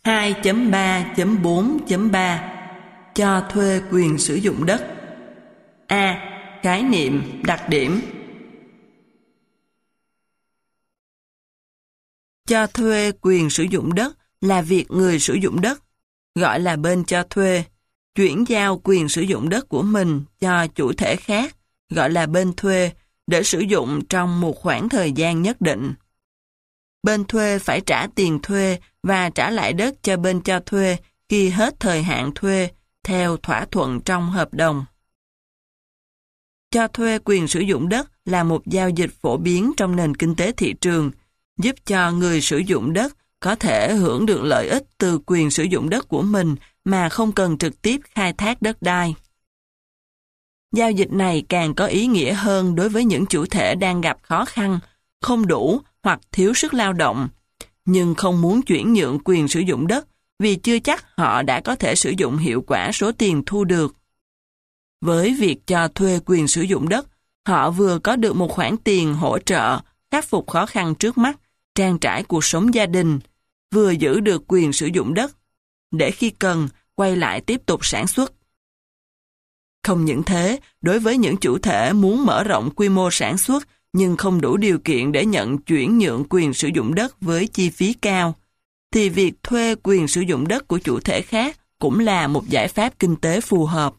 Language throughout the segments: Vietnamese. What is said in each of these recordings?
2.3.4.3 Cho thuê quyền sử dụng đất. A. Khái niệm, đặc điểm. Cho thuê quyền sử dụng đất là việc người sử dụng đất, gọi là bên cho thuê, chuyển giao quyền sử dụng đất của mình cho chủ thể khác, gọi là bên thuê, để sử dụng trong một khoảng thời gian nhất định. Bên thuê phải trả tiền thuê và trả lại đất cho bên cho thuê khi hết thời hạn thuê, theo thỏa thuận trong hợp đồng. Cho thuê quyền sử dụng đất là một giao dịch phổ biến trong nền kinh tế thị trường, giúp cho người sử dụng đất có thể hưởng được lợi ích từ quyền sử dụng đất của mình mà không cần trực tiếp khai thác đất đai. Giao dịch này càng có ý nghĩa hơn đối với những chủ thể đang gặp khó khăn, không đủ hoặc thiếu sức lao động, nhưng không muốn chuyển nhượng quyền sử dụng đất vì chưa chắc họ đã có thể sử dụng hiệu quả số tiền thu được. Với việc cho thuê quyền sử dụng đất, họ vừa có được một khoản tiền hỗ trợ, khắc phục khó khăn trước mắt, trang trải cuộc sống gia đình, vừa giữ được quyền sử dụng đất, để khi cần, quay lại tiếp tục sản xuất. Không những thế, đối với những chủ thể muốn mở rộng quy mô sản xuất nhưng không đủ điều kiện để nhận chuyển nhượng quyền sử dụng đất với chi phí cao, thì việc thuê quyền sử dụng đất của chủ thể khác cũng là một giải pháp kinh tế phù hợp.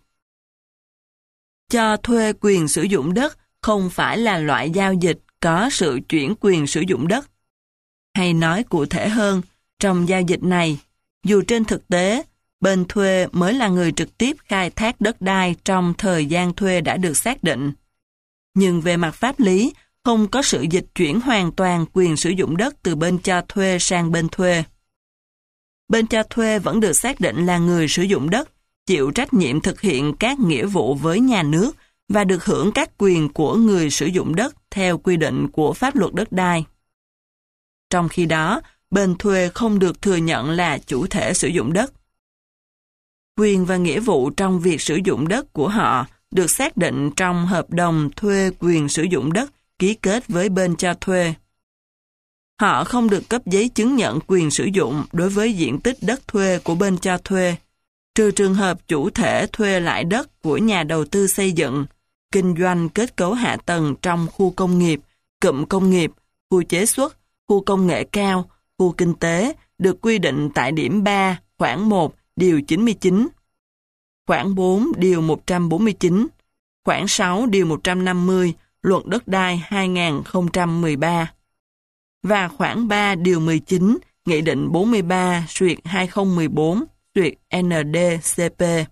Cho thuê quyền sử dụng đất không phải là loại giao dịch có sự chuyển quyền sử dụng đất. Hay nói cụ thể hơn, trong giao dịch này, dù trên thực tế, bên thuê mới là người trực tiếp khai thác đất đai trong thời gian thuê đã được xác định, nhưng về mặt pháp lý, không có sự dịch chuyển hoàn toàn quyền sử dụng đất từ bên cho thuê sang bên thuê. Bên cho thuê vẫn được xác định là người sử dụng đất, chịu trách nhiệm thực hiện các nghĩa vụ với nhà nước và được hưởng các quyền của người sử dụng đất theo quy định của pháp luật đất đai. Trong khi đó, bên thuê không được thừa nhận là chủ thể sử dụng đất. Quyền và nghĩa vụ trong việc sử dụng đất của họ được xác định trong hợp đồng thuê quyền sử dụng đất ký kết với bên cho thuê. Họ không được cấp giấy chứng nhận quyền sử dụng đối với diện tích đất thuê của bên cho thuê, trừ trường hợp chủ thể thuê lại đất của nhà đầu tư xây dựng, kinh doanh kết cấu hạ tầng trong khu công nghiệp, cụm công nghiệp, khu chế xuất, khu công nghệ cao, khu kinh tế được quy định tại điểm 3, khoản 1, điều 99, khoản 4, điều 149, khoản 6, điều 150, Luật Đất đai 2013 và khoản 3, điều 19, Nghị định 43/2014/ND-CP.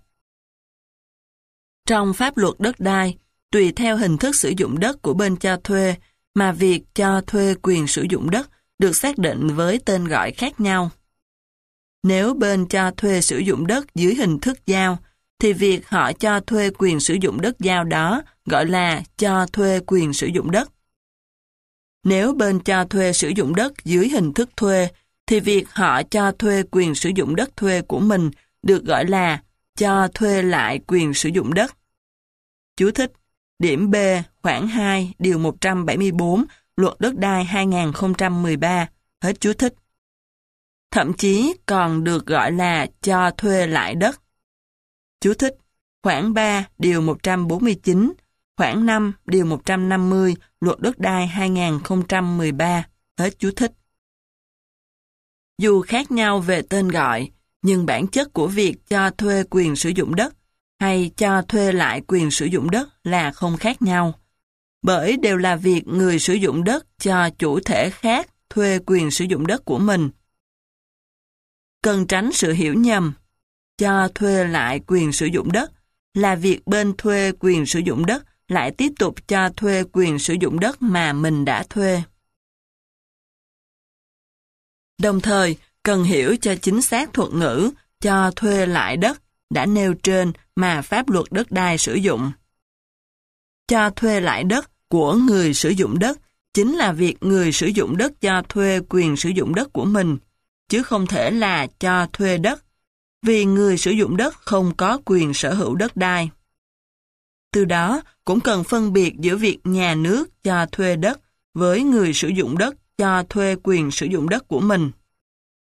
Trong pháp luật đất đai, tùy theo hình thức sử dụng đất của bên cho thuê mà việc cho thuê quyền sử dụng đất được xác định với tên gọi khác nhau. Nếu bên cho thuê sử dụng đất dưới hình thức giao, thì việc họ cho thuê quyền sử dụng đất giao đó gọi là cho thuê quyền sử dụng đất. Nếu bên cho thuê sử dụng đất dưới hình thức thuê, thì việc họ cho thuê quyền sử dụng đất thuê của mình được gọi là cho thuê lại quyền sử dụng đất. Chú thích: điểm B, khoản 2, điều 174, Luật Đất đai 2013, hết chú thích. Thậm chí còn được gọi là cho thuê lại đất. Chú thích: khoản 3, điều 149, khoản 5, điều 150, Luật Đất đai 2013, hết chú thích. Dù khác nhau về tên gọi, nhưng bản chất của việc cho thuê quyền sử dụng đất hay cho thuê lại quyền sử dụng đất là không khác nhau, bởi đều là việc người sử dụng đất cho chủ thể khác thuê quyền sử dụng đất của mình. Cần tránh sự hiểu nhầm, cho thuê lại quyền sử dụng đất là việc bên thuê quyền sử dụng đất lại tiếp tục cho thuê quyền sử dụng đất mà mình đã thuê. Đồng thời, cần hiểu cho chính xác thuật ngữ cho thuê lại đất đã nêu trên mà pháp luật đất đai sử dụng. Cho thuê lại đất của người sử dụng đất chính là việc người sử dụng đất cho thuê quyền sử dụng đất của mình, chứ không thể là cho thuê đất, vì người sử dụng đất không có quyền sở hữu đất đai. Từ đó, cũng cần phân biệt giữa việc nhà nước cho thuê đất với người sử dụng đất cho thuê quyền sử dụng đất của mình.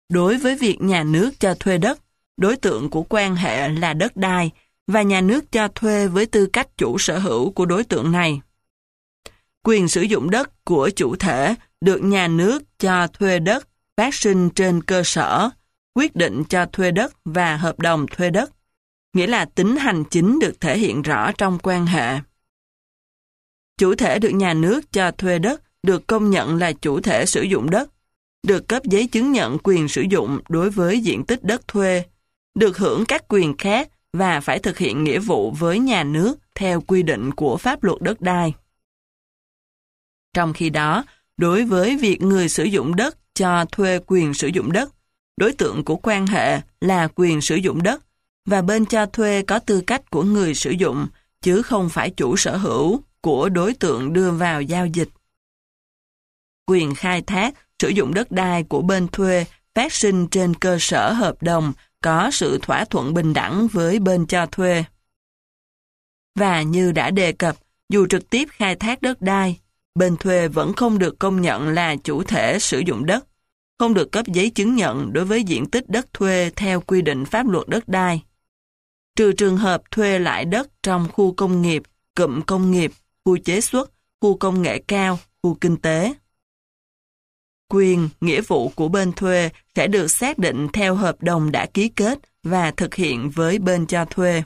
Đối với việc nhà nước cho thuê đất, đối tượng của quan hệ là đất đai và nhà nước cho thuê với tư cách chủ sở hữu của đối tượng này. Quyền sử dụng đất của chủ thể được nhà nước cho thuê đất phát sinh trên cơ sở quyết định cho thuê đất và hợp đồng thuê đất, nghĩa là tính hành chính được thể hiện rõ trong quan hệ. Chủ thể được nhà nước cho thuê đất được công nhận là chủ thể sử dụng đất, được cấp giấy chứng nhận quyền sử dụng đối với diện tích đất thuê, được hưởng các quyền khác và phải thực hiện nghĩa vụ với nhà nước theo quy định của pháp luật đất đai. Trong khi đó, đối với việc người sử dụng đất cho thuê quyền sử dụng đất, đối tượng của quan hệ là quyền sử dụng đất và bên cho thuê có tư cách của người sử dụng chứ không phải chủ sở hữu của đối tượng đưa vào giao dịch. Quyền khai thác sử dụng đất đai của bên thuê phát sinh trên cơ sở hợp đồng có sự thỏa thuận bình đẳng với bên cho thuê. Và như đã đề cập, dù trực tiếp khai thác đất đai, bên thuê vẫn không được công nhận là chủ thể sử dụng đất, không được cấp giấy chứng nhận đối với diện tích đất thuê theo quy định pháp luật đất đai, trừ trường hợp thuê lại đất trong khu công nghiệp, cụm công nghiệp, khu chế xuất, khu công nghệ cao, khu kinh tế. Quyền, nghĩa vụ của bên thuê sẽ được xác định theo hợp đồng đã ký kết và thực hiện với bên cho thuê.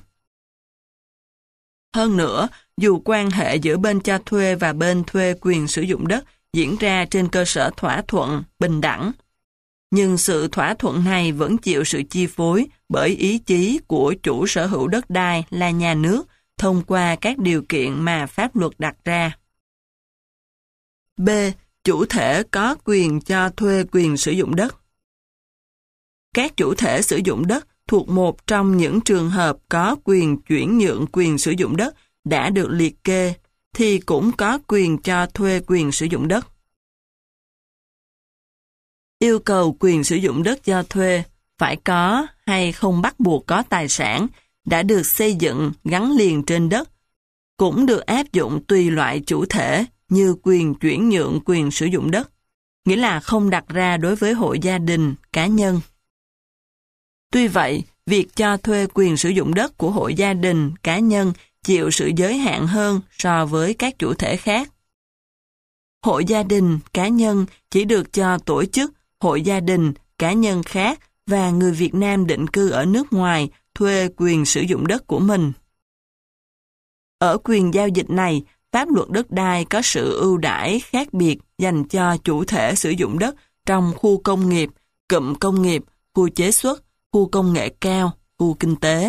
Hơn nữa, dù quan hệ giữa bên cho thuê và bên thuê quyền sử dụng đất diễn ra trên cơ sở thỏa thuận, bình đẳng, nhưng sự thỏa thuận này vẫn chịu sự chi phối bởi ý chí của chủ sở hữu đất đai là nhà nước thông qua các điều kiện mà pháp luật đặt ra. B. Chủ thể có quyền cho thuê quyền sử dụng đất. Các chủ thể sử dụng đất thuộc một trong những trường hợp có quyền chuyển nhượng quyền sử dụng đất đã được liệt kê thì cũng có quyền cho thuê quyền sử dụng đất. Yêu cầu quyền sử dụng đất cho thuê phải có hay không bắt buộc có tài sản đã được xây dựng gắn liền trên đất, cũng được áp dụng tùy loại chủ thể như quyền chuyển nhượng quyền sử dụng đất, nghĩa là không đặt ra đối với hộ gia đình, cá nhân. Tuy vậy, việc cho thuê quyền sử dụng đất của hộ gia đình, cá nhân chịu sự giới hạn hơn so với các chủ thể khác. Hộ gia đình, cá nhân chỉ được cho tổ chức, hộ gia đình, cá nhân khác và người Việt Nam định cư ở nước ngoài thuê quyền sử dụng đất của mình. Ở quyền giao dịch này, pháp luật đất đai có sự ưu đãi khác biệt dành cho chủ thể sử dụng đất trong khu công nghiệp, cụm công nghiệp, khu chế xuất, khu công nghệ cao, khu kinh tế.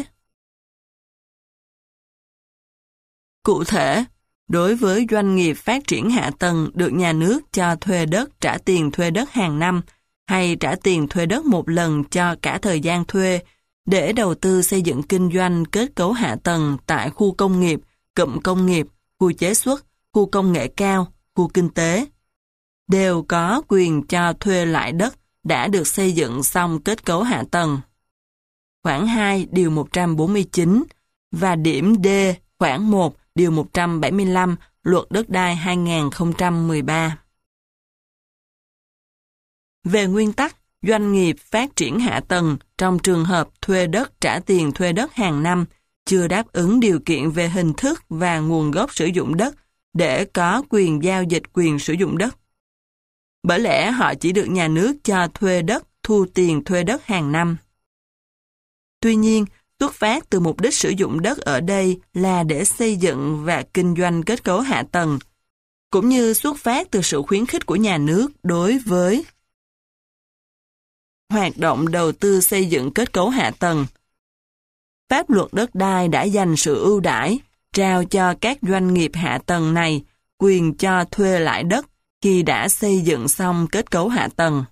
Cụ thể, đối với doanh nghiệp phát triển hạ tầng được nhà nước cho thuê đất trả tiền thuê đất hàng năm hay trả tiền thuê đất một lần cho cả thời gian thuê để đầu tư xây dựng kinh doanh kết cấu hạ tầng tại khu công nghiệp, cụm công nghiệp, khu chế xuất, khu công nghệ cao, khu kinh tế, đều có quyền cho thuê lại đất đã được xây dựng xong kết cấu hạ tầng. Khoản 2 điều 149 và điểm D khoản 1 điều 175 Luật Đất đai 2013. Về nguyên tắc, doanh nghiệp phát triển hạ tầng trong trường hợp thuê đất trả tiền thuê đất hàng năm chưa đáp ứng điều kiện về hình thức và nguồn gốc sử dụng đất để có quyền giao dịch quyền sử dụng đất. Bởi lẽ họ chỉ được nhà nước cho thuê đất, thu tiền thuê đất hàng năm. Tuy nhiên, xuất phát từ mục đích sử dụng đất ở đây là để xây dựng và kinh doanh kết cấu hạ tầng, cũng như xuất phát từ sự khuyến khích của nhà nước đối với hoạt động đầu tư xây dựng kết cấu hạ tầng. Pháp luật đất đai đã dành sự ưu đãi, trao cho các doanh nghiệp hạ tầng này quyền cho thuê lại đất khi đã xây dựng xong kết cấu hạ tầng.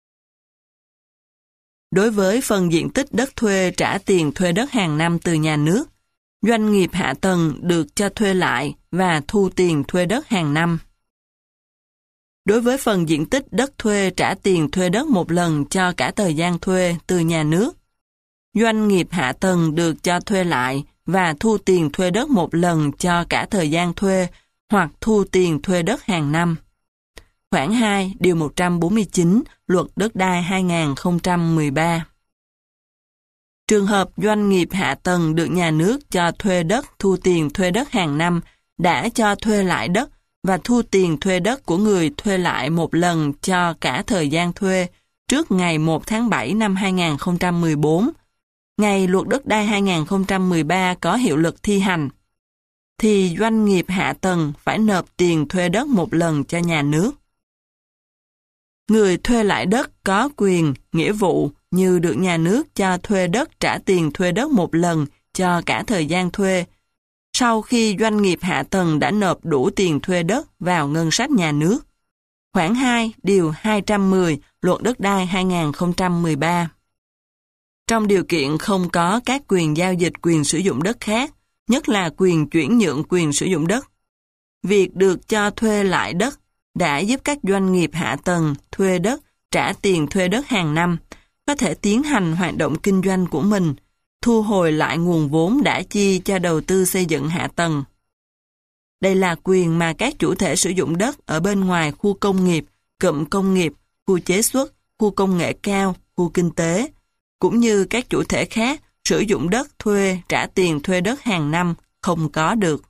Đối với phần diện tích đất thuê trả tiền thuê đất hàng năm từ nhà nước, doanh nghiệp hạ tầng được cho thuê lại và thu tiền thuê đất hàng năm. Đối với phần diện tích đất thuê trả tiền thuê đất một lần cho cả thời gian thuê từ nhà nước, doanh nghiệp hạ tầng được cho thuê lại và thu tiền thuê đất một lần cho cả thời gian thuê hoặc thu tiền thuê đất hàng năm. Khoản 2, Điều 149, Luật Đất đai 2013. Trường hợp doanh nghiệp hạ tầng được nhà nước cho thuê đất thu tiền thuê đất hàng năm đã cho thuê lại đất và thu tiền thuê đất của người thuê lại một lần cho cả thời gian thuê trước ngày 1 tháng 7 năm 2014, ngày Luật Đất đai 2013 có hiệu lực thi hành, thì doanh nghiệp hạ tầng phải nộp tiền thuê đất một lần cho nhà nước. Người thuê lại đất có quyền, nghĩa vụ như được nhà nước cho thuê đất trả tiền thuê đất một lần cho cả thời gian thuê, sau khi doanh nghiệp hạ tầng đã nộp đủ tiền thuê đất vào ngân sách nhà nước. Khoản 2, Điều 210, Luật Đất đai 2013. Trong điều kiện không có các quyền giao dịch quyền sử dụng đất khác, nhất là quyền chuyển nhượng quyền sử dụng đất, việc được cho thuê lại đất đã giúp các doanh nghiệp hạ tầng thuê đất trả tiền thuê đất hàng năm, có thể tiến hành hoạt động kinh doanh của mình, thu hồi lại nguồn vốn đã chi cho đầu tư xây dựng hạ tầng. Đây là quyền mà các chủ thể sử dụng đất ở bên ngoài khu công nghiệp, cụm công nghiệp, khu chế xuất, khu công nghệ cao, khu kinh tế, cũng như các chủ thể khác sử dụng đất thuê trả tiền thuê đất hàng năm không có được.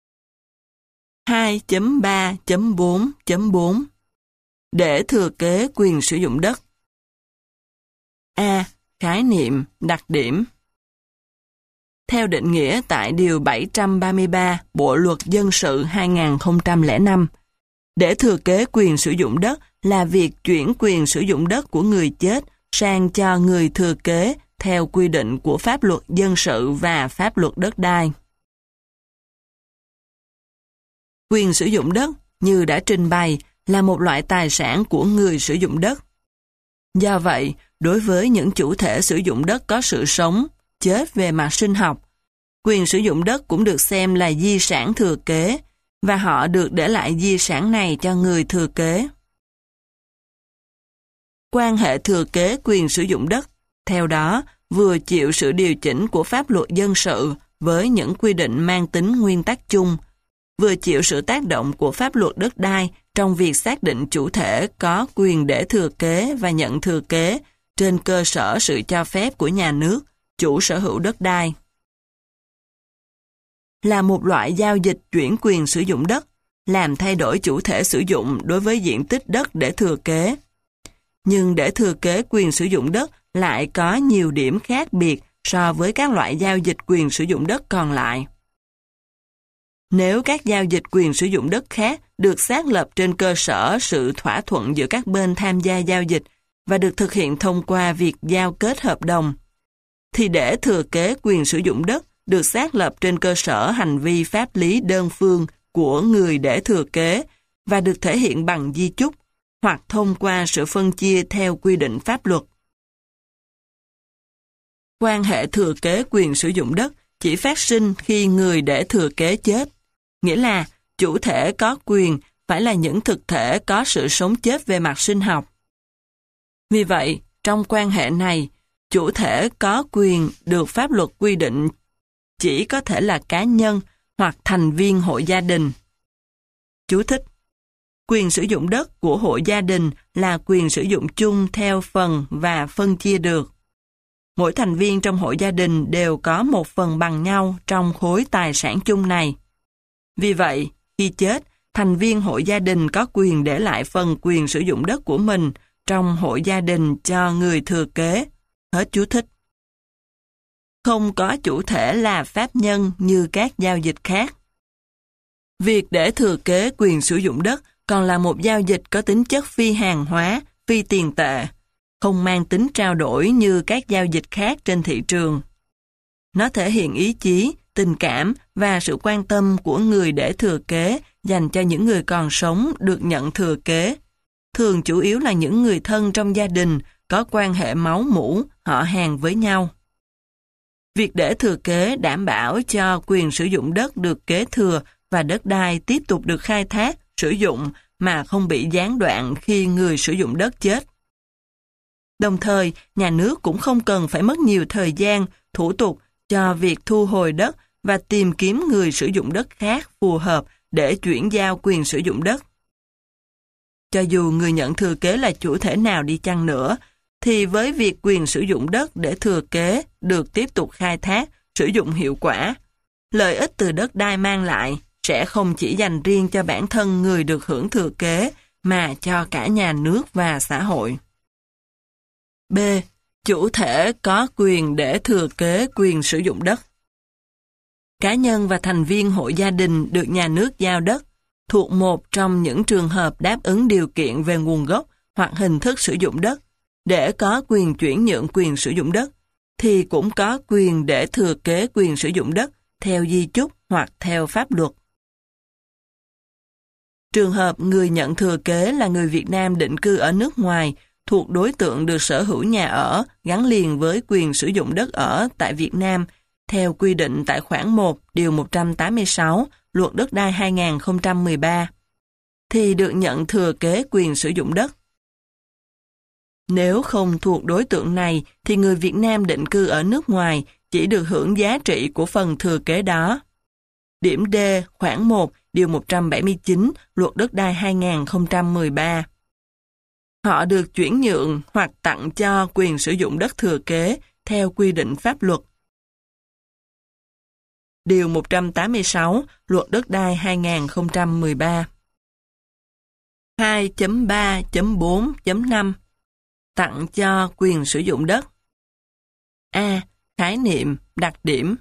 2.3.4.4 Để thừa kế quyền sử dụng đất. A. Khái niệm, đặc điểm. Theo định nghĩa tại Điều 733 Bộ Luật Dân sự 2005, để thừa kế quyền sử dụng đất là việc chuyển quyền sử dụng đất của người chết sang cho người thừa kế theo quy định của pháp luật dân sự và pháp luật đất đai. Quyền sử dụng đất, như đã trình bày, là một loại tài sản của người sử dụng đất. Do vậy, đối với những chủ thể sử dụng đất có sự sống, chết về mặt sinh học, quyền sử dụng đất cũng được xem là di sản thừa kế, và họ được để lại di sản này cho người thừa kế. Quan hệ thừa kế quyền sử dụng đất, theo đó, vừa chịu sự điều chỉnh của pháp luật dân sự với những quy định mang tính nguyên tắc chung, vừa chịu sự tác động của pháp luật đất đai trong việc xác định chủ thể có quyền để thừa kế và nhận thừa kế trên cơ sở sự cho phép của nhà nước, chủ sở hữu đất đai. Là một loại giao dịch chuyển quyền sử dụng đất, làm thay đổi chủ thể sử dụng đối với diện tích đất để thừa kế. Nhưng để thừa kế quyền sử dụng đất lại có nhiều điểm khác biệt so với các loại giao dịch quyền sử dụng đất còn lại. Nếu các giao dịch quyền sử dụng đất khác được xác lập trên cơ sở sự thỏa thuận giữa các bên tham gia giao dịch và được thực hiện thông qua việc giao kết hợp đồng, thì để thừa kế quyền sử dụng đất được xác lập trên cơ sở hành vi pháp lý đơn phương của người để thừa kế và được thể hiện bằng di chúc hoặc thông qua sự phân chia theo quy định pháp luật. Quan hệ thừa kế quyền sử dụng đất chỉ phát sinh khi người để thừa kế chết, nghĩa là chủ thể có quyền phải là những thực thể có sự sống chết về mặt sinh học. Vì vậy, trong quan hệ này, chủ thể có quyền được pháp luật quy định chỉ có thể là cá nhân hoặc thành viên hội gia đình. Chú thích: quyền sử dụng đất của hội gia đình là quyền sử dụng chung theo phần và phân chia được. Mỗi thành viên trong hội gia đình đều có một phần bằng nhau trong khối tài sản chung này. Vì vậy, khi chết, thành viên hội gia đình có quyền để lại phần quyền sử dụng đất của mình trong hội gia đình cho người thừa kế. Hết chú thích. Không có chủ thể là pháp nhân như các giao dịch khác. Việc để thừa kế quyền sử dụng đất còn là một giao dịch có tính chất phi hàng hóa, phi tiền tệ, không mang tính trao đổi như các giao dịch khác trên thị trường. Nó thể hiện ý chí, tình cảm và sự quan tâm của người để thừa kế dành cho những người còn sống được nhận thừa kế, thường chủ yếu là những người thân trong gia đình có quan hệ máu mủ, họ hàng với nhau. Việc để thừa kế đảm bảo cho quyền sử dụng đất được kế thừa và đất đai tiếp tục được khai thác, sử dụng mà không bị gián đoạn khi người sử dụng đất chết. Đồng thời, nhà nước cũng không cần phải mất nhiều thời gian, thủ tục cho việc thu hồi đất và tìm kiếm người sử dụng đất khác phù hợp để chuyển giao quyền sử dụng đất. Cho dù người nhận thừa kế là chủ thể nào đi chăng nữa, thì với việc quyền sử dụng đất để thừa kế được tiếp tục khai thác, sử dụng hiệu quả, lợi ích từ đất đai mang lại sẽ không chỉ dành riêng cho bản thân người được hưởng thừa kế, mà cho cả nhà nước và xã hội. B. Chủ thể có quyền để thừa kế quyền sử dụng đất. Cá nhân và thành viên hộ gia đình được nhà nước giao đất thuộc một trong những trường hợp đáp ứng điều kiện về nguồn gốc hoặc hình thức sử dụng đất để có quyền chuyển nhượng quyền sử dụng đất, thì cũng có quyền để thừa kế quyền sử dụng đất theo di chúc hoặc theo pháp luật. Trường hợp người nhận thừa kế là người Việt Nam định cư ở nước ngoài thuộc đối tượng được sở hữu nhà ở gắn liền với quyền sử dụng đất ở tại Việt Nam theo quy định tại khoản 1 điều 186 Luật Đất đai 2013, thì được nhận thừa kế quyền sử dụng đất. Nếu không thuộc đối tượng này, thì người Việt Nam định cư ở nước ngoài chỉ được hưởng giá trị của phần thừa kế đó. Điểm D, khoản 1, điều 179, Luật Đất đai 2013. Họ được chuyển nhượng hoặc tặng cho quyền sử dụng đất thừa kế theo quy định pháp luật. Điều 186, Luật Đất đai 2013. 2.3.4.5 Tặng cho quyền sử dụng đất. A. Khái niệm, đặc điểm.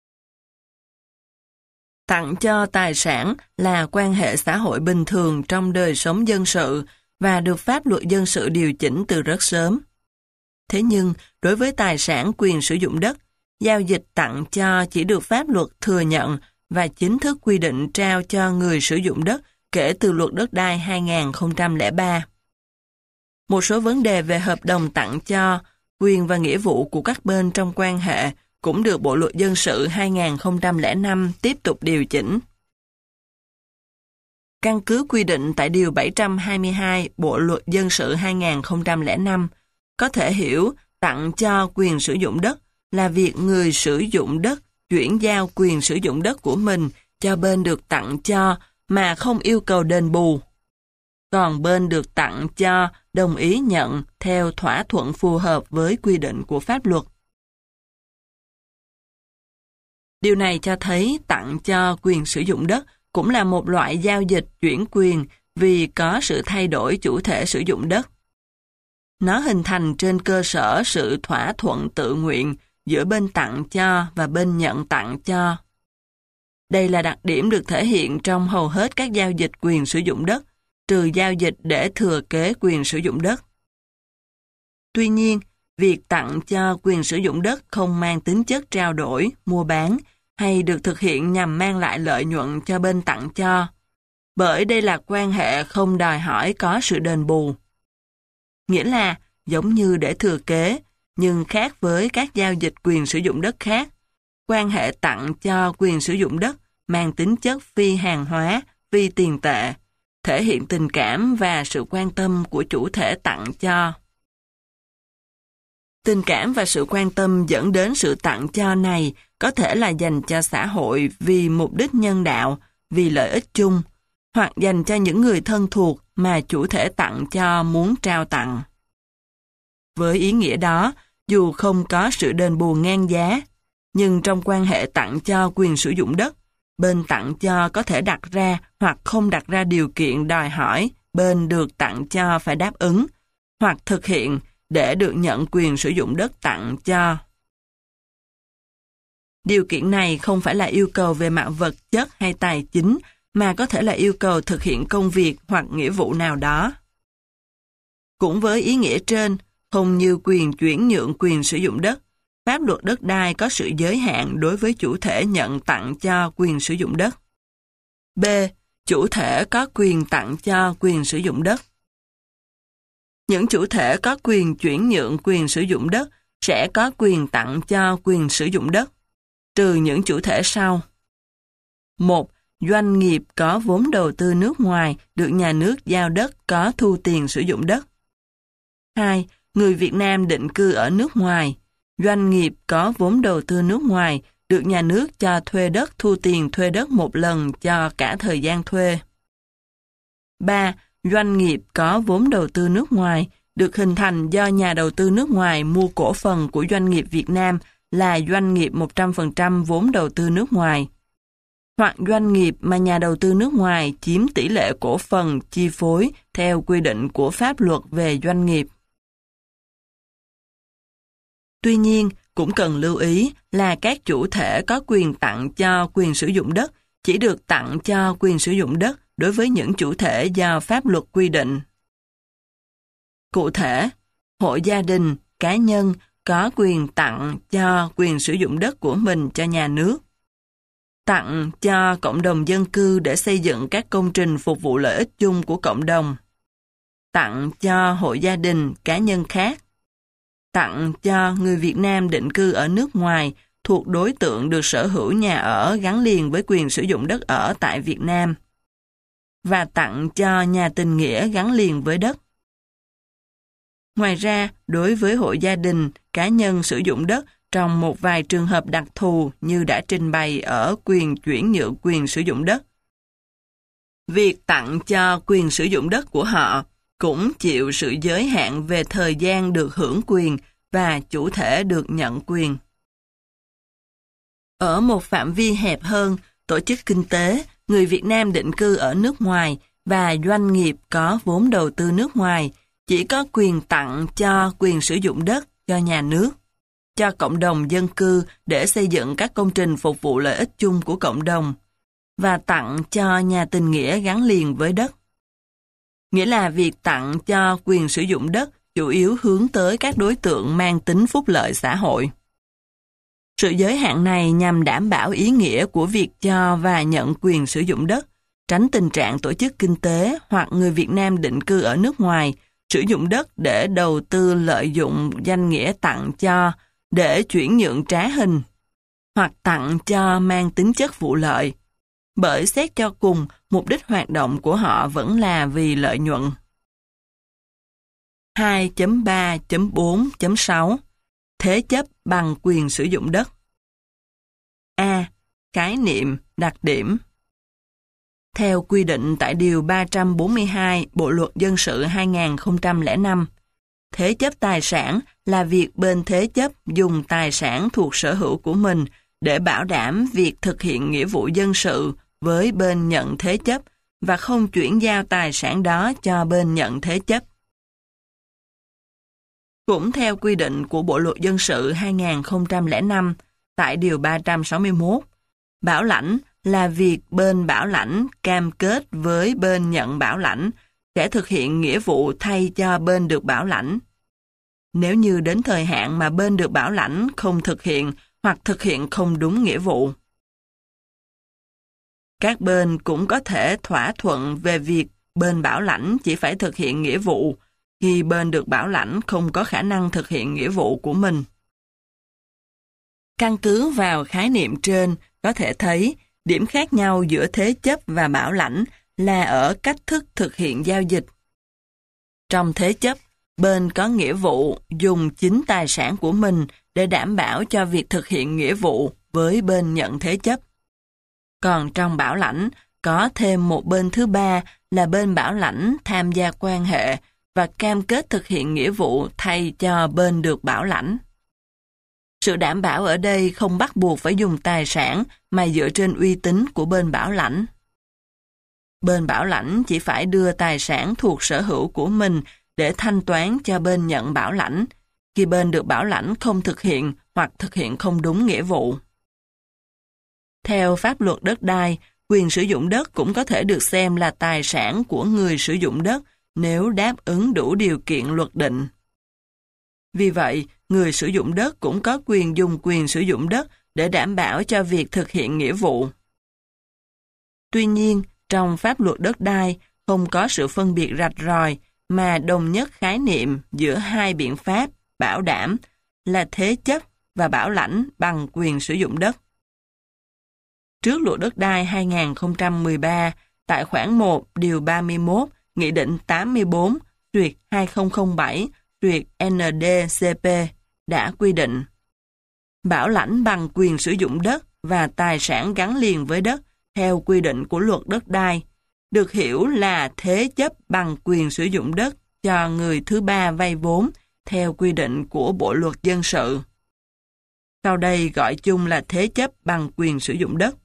Tặng cho tài sản là quan hệ xã hội bình thường trong đời sống dân sự và được pháp luật dân sự điều chỉnh từ rất sớm. Thế nhưng, đối với tài sản quyền sử dụng đất, giao dịch tặng cho chỉ được pháp luật thừa nhận và chính thức quy định trao cho người sử dụng đất kể từ Luật Đất đai 2003. Một số vấn đề về hợp đồng tặng cho, quyền và nghĩa vụ của các bên trong quan hệ cũng được Bộ Luật Dân sự 2005 tiếp tục điều chỉnh. Căn cứ quy định tại Điều 722 Bộ Luật Dân sự 2005, có thể hiểu tặng cho quyền sử dụng đất là việc người sử dụng đất chuyển giao quyền sử dụng đất của mình cho bên được tặng cho mà không yêu cầu đền bù. Còn bên được tặng cho đồng ý nhận theo thỏa thuận phù hợp với quy định của pháp luật. Điều này cho thấy tặng cho quyền sử dụng đất cũng là một loại giao dịch chuyển quyền vì có sự thay đổi chủ thể sử dụng đất. Nó hình thành trên cơ sở sự thỏa thuận tự nguyện giữa bên tặng cho và bên nhận tặng cho. Đây là đặc điểm được thể hiện trong hầu hết các giao dịch quyền sử dụng đất, trừ giao dịch để thừa kế quyền sử dụng đất. Tuy nhiên, việc tặng cho quyền sử dụng đất không mang tính chất trao đổi, mua bán, hay được thực hiện nhằm mang lại lợi nhuận cho bên tặng cho, bởi đây là quan hệ không đòi hỏi có sự đền bù. Nghĩa là, giống như để thừa kế, nhưng khác với các giao dịch quyền sử dụng đất khác, quan hệ tặng cho quyền sử dụng đất mang tính chất phi hàng hóa, phi tiền tệ, thể hiện tình cảm và sự quan tâm của chủ thể tặng cho. Tình cảm và sự quan tâm dẫn đến sự tặng cho này có thể là dành cho xã hội vì mục đích nhân đạo, vì lợi ích chung, hoặc dành cho những người thân thuộc mà chủ thể tặng cho muốn trao tặng. Với ý nghĩa đó, dù không có sự đền bù ngang giá, nhưng trong quan hệ tặng cho quyền sử dụng đất, bên tặng cho có thể đặt ra hoặc không đặt ra điều kiện đòi hỏi bên được tặng cho phải đáp ứng, hoặc thực hiện để được nhận quyền sử dụng đất tặng cho. Điều kiện này không phải là yêu cầu về mặt vật chất hay tài chính, mà có thể là yêu cầu thực hiện công việc hoặc nghĩa vụ nào đó. Cũng với ý nghĩa trên, không như quyền chuyển nhượng quyền sử dụng đất, pháp luật đất đai có sự giới hạn đối với chủ thể nhận tặng cho quyền sử dụng đất. B. Chủ thể có quyền tặng cho quyền sử dụng đất. Những chủ thể có quyền chuyển nhượng quyền sử dụng đất sẽ có quyền tặng cho quyền sử dụng đất, trừ những chủ thể sau. 1. Doanh nghiệp có vốn đầu tư nước ngoài được nhà nước giao đất có thu tiền sử dụng đất. 2. Người Việt Nam định cư ở nước ngoài. Doanh nghiệp có vốn đầu tư nước ngoài được nhà nước cho thuê đất thu tiền thuê đất một lần cho cả thời gian thuê. 3. doanh nghiệp có vốn đầu tư nước ngoài được hình thành do nhà đầu tư nước ngoài mua cổ phần của doanh nghiệp Việt Nam là doanh nghiệp 100% vốn đầu tư nước ngoài, hoặc doanh nghiệp mà nhà đầu tư nước ngoài chiếm tỷ lệ cổ phần chi phối theo quy định của pháp luật về doanh nghiệp. Tuy nhiên, cũng cần lưu ý là các chủ thể có quyền tặng cho quyền sử dụng đất chỉ được tặng cho quyền sử dụng đất đối với những chủ thể do pháp luật quy định. Cụ thể, hộ gia đình, cá nhân có quyền tặng cho quyền sử dụng đất của mình cho nhà nước, tặng cho cộng đồng dân cư để xây dựng các công trình phục vụ lợi ích chung của cộng đồng, tặng cho hộ gia đình, cá nhân khác, tặng cho người Việt Nam định cư ở nước ngoài thuộc đối tượng được sở hữu nhà ở gắn liền với quyền sử dụng đất ở tại Việt Nam, và tặng cho nhà tình nghĩa gắn liền với đất. Ngoài ra, đối với hộ gia đình, cá nhân sử dụng đất trong một vài trường hợp đặc thù như đã trình bày ở quyền chuyển nhượng quyền sử dụng đất, việc tặng cho quyền sử dụng đất của họ cũng chịu sự giới hạn về thời gian được hưởng quyền và chủ thể được nhận quyền. Ở một phạm vi hẹp hơn, tổ chức kinh tế, người Việt Nam định cư ở nước ngoài và doanh nghiệp có vốn đầu tư nước ngoài chỉ có quyền tặng cho quyền sử dụng đất cho nhà nước, cho cộng đồng dân cư để xây dựng các công trình phục vụ lợi ích chung của cộng đồng, và tặng cho nhà tình nghĩa gắn liền với đất. Nghĩa là việc tặng cho quyền sử dụng đất chủ yếu hướng tới các đối tượng mang tính phúc lợi xã hội. Sự giới hạn này nhằm đảm bảo ý nghĩa của việc cho và nhận quyền sử dụng đất, tránh tình trạng tổ chức kinh tế hoặc người Việt Nam định cư ở nước ngoài sử dụng đất để đầu tư lợi dụng danh nghĩa tặng cho để chuyển nhượng trá hình, hoặc tặng cho mang tính chất vụ lợi, bởi xét cho cùng, mục đích hoạt động của họ vẫn là vì lợi nhuận. 2.3.4.6 Thế chấp bằng quyền sử dụng đất. A. Khái niệm, đặc điểm. Theo quy định tại Điều 342 Bộ Luật Dân sự 2005, thế chấp tài sản là việc bên thế chấp dùng tài sản thuộc sở hữu của mình để bảo đảm việc thực hiện nghĩa vụ dân sự với bên nhận thế chấp và không chuyển giao tài sản đó cho bên nhận thế chấp. Cũng theo quy định của Bộ Luật Dân sự 2005, tại Điều 361, bảo lãnh là việc bên bảo lãnh cam kết với bên nhận bảo lãnh sẽ thực hiện nghĩa vụ thay cho bên được bảo lãnh. Nếu như đến thời hạn mà bên được bảo lãnh không thực hiện hoặc thực hiện không đúng nghĩa vụ. Các bên cũng có thể thỏa thuận về việc bên bảo lãnh chỉ phải thực hiện nghĩa vụ khi bên được bảo lãnh không có khả năng thực hiện nghĩa vụ của mình. Căn cứ vào khái niệm trên, có thể thấy điểm khác nhau giữa thế chấp và bảo lãnh là ở cách thức thực hiện giao dịch. Trong thế chấp, bên có nghĩa vụ dùng chính tài sản của mình để đảm bảo cho việc thực hiện nghĩa vụ với bên nhận thế chấp. Còn trong bảo lãnh, có thêm một bên thứ ba là bên bảo lãnh tham gia quan hệ và cam kết thực hiện nghĩa vụ thay cho bên được bảo lãnh. Sự đảm bảo ở đây không bắt buộc phải dùng tài sản mà dựa trên uy tín của bên bảo lãnh. Bên bảo lãnh chỉ phải đưa tài sản thuộc sở hữu của mình để thanh toán cho bên nhận bảo lãnh, khi bên được bảo lãnh không thực hiện hoặc thực hiện không đúng nghĩa vụ. Theo pháp luật đất đai, quyền sử dụng đất cũng có thể được xem là tài sản của người sử dụng đất nếu đáp ứng đủ điều kiện luật định. Vì vậy, người sử dụng đất cũng có quyền dùng quyền sử dụng đất để đảm bảo cho việc thực hiện nghĩa vụ. Tuy nhiên, trong pháp luật đất đai không có sự phân biệt rạch ròi mà đồng nhất khái niệm giữa hai biện pháp bảo đảm là thế chấp và bảo lãnh bằng quyền sử dụng đất. Trước luật đất đai 2013, tại khoản 1 điều 31, Nghị định 84/2007/ND-CP đã quy định bảo lãnh bằng quyền sử dụng đất và tài sản gắn liền với đất theo quy định của luật đất đai được hiểu là thế chấp bằng quyền sử dụng đất cho người thứ ba vay vốn theo quy định của Bộ Luật Dân sự. Sau đây gọi chung là thế chấp bằng quyền sử dụng đất.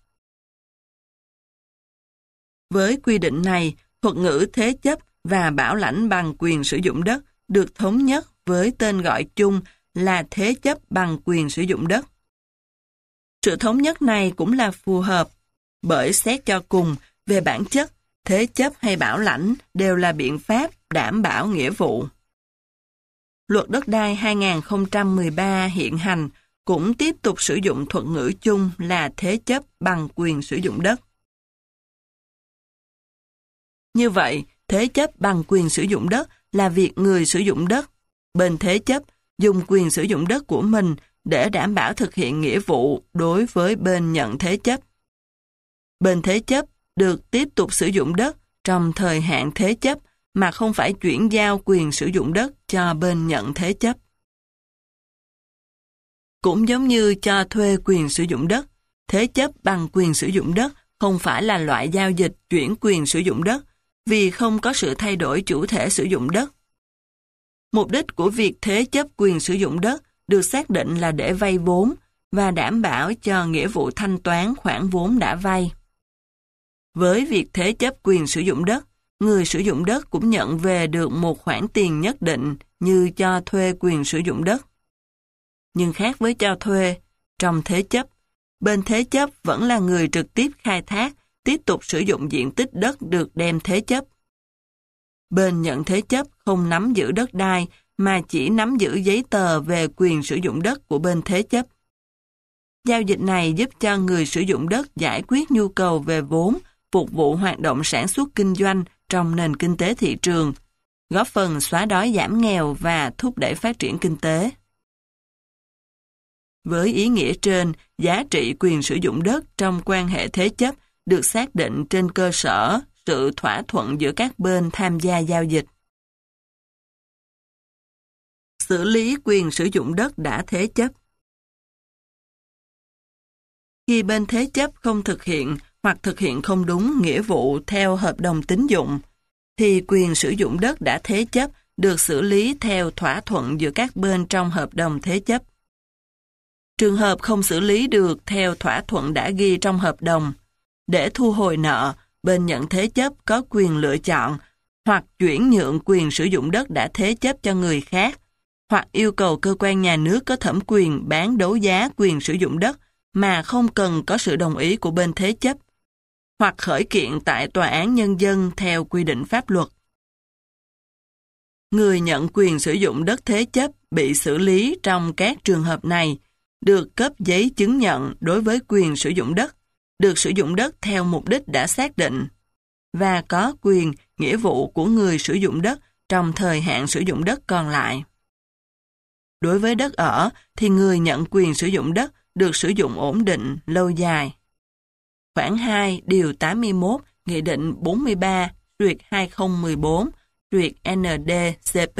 Với quy định này, thuật ngữ thế chấp và bảo lãnh bằng quyền sử dụng đất được thống nhất với tên gọi chung là thế chấp bằng quyền sử dụng đất. Sự thống nhất này cũng là phù hợp, bởi xét cho cùng, về bản chất, thế chấp hay bảo lãnh đều là biện pháp đảm bảo nghĩa vụ. Luật đất đai 2013 hiện hành cũng tiếp tục sử dụng thuật ngữ chung là thế chấp bằng quyền sử dụng đất. Như vậy, thế chấp bằng quyền sử dụng đất là việc người sử dụng đất, bên thế chấp, dùng quyền sử dụng đất của mình để đảm bảo thực hiện nghĩa vụ đối với bên nhận thế chấp. Bên thế chấp được tiếp tục sử dụng đất trong thời hạn thế chấp mà không phải chuyển giao quyền sử dụng đất cho bên nhận thế chấp. Cũng giống như cho thuê quyền sử dụng đất, thế chấp bằng quyền sử dụng đất không phải là loại giao dịch chuyển quyền sử dụng đất vì không có sự thay đổi chủ thể sử dụng đất. Mục đích của việc thế chấp quyền sử dụng đất được xác định là để vay vốn và đảm bảo cho nghĩa vụ thanh toán khoản vốn đã vay. Với việc thế chấp quyền sử dụng đất, người sử dụng đất cũng nhận về được một khoản tiền nhất định như cho thuê quyền sử dụng đất. Nhưng khác với cho thuê, trong thế chấp, bên thế chấp vẫn là người trực tiếp khai thác, tiếp tục sử dụng diện tích đất được đem thế chấp. Bên nhận thế chấp không nắm giữ đất đai mà chỉ nắm giữ giấy tờ về quyền sử dụng đất của bên thế chấp. Giao dịch này giúp cho người sử dụng đất giải quyết nhu cầu về vốn, phục vụ hoạt động sản xuất kinh doanh trong nền kinh tế thị trường, góp phần xóa đói giảm nghèo và thúc đẩy phát triển kinh tế. Với ý nghĩa trên, giá trị quyền sử dụng đất trong quan hệ thế chấp được xác định trên cơ sở sự thỏa thuận giữa các bên tham gia giao dịch. Xử lý quyền sử dụng đất đã thế chấp. Khi bên thế chấp không thực hiện hoặc thực hiện không đúng nghĩa vụ theo hợp đồng tín dụng, thì quyền sử dụng đất đã thế chấp được xử lý theo thỏa thuận giữa các bên trong hợp đồng thế chấp. Trường hợp không xử lý được theo thỏa thuận đã ghi trong hợp đồng, để thu hồi nợ, bên nhận thế chấp có quyền lựa chọn hoặc chuyển nhượng quyền sử dụng đất đã thế chấp cho người khác, hoặc yêu cầu cơ quan nhà nước có thẩm quyền bán đấu giá quyền sử dụng đất mà không cần có sự đồng ý của bên thế chấp, hoặc khởi kiện tại tòa án nhân dân theo quy định pháp luật. Người nhận quyền sử dụng đất thế chấp bị xử lý trong các trường hợp này được cấp giấy chứng nhận đối với quyền sử dụng đất, được sử dụng đất theo mục đích đã xác định, và có quyền, nghĩa vụ của người sử dụng đất trong thời hạn sử dụng đất còn lại. Đối với đất ở thì người nhận quyền sử dụng đất được sử dụng ổn định, lâu dài. Khoản 2 điều 81 Nghị định 43/2014 ND-CP.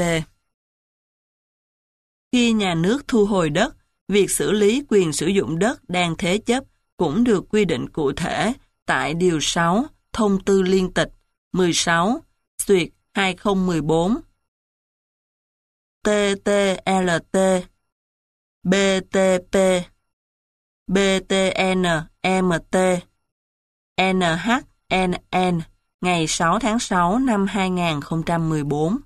Khi nhà nước thu hồi đất, việc xử lý quyền sử dụng đất đang thế chấp cũng được quy định cụ thể tại Điều 6 Thông tư Liên tịch 16/2014 TTLT BTP BTNMT NHNN ngày 6 tháng 6 năm 2014.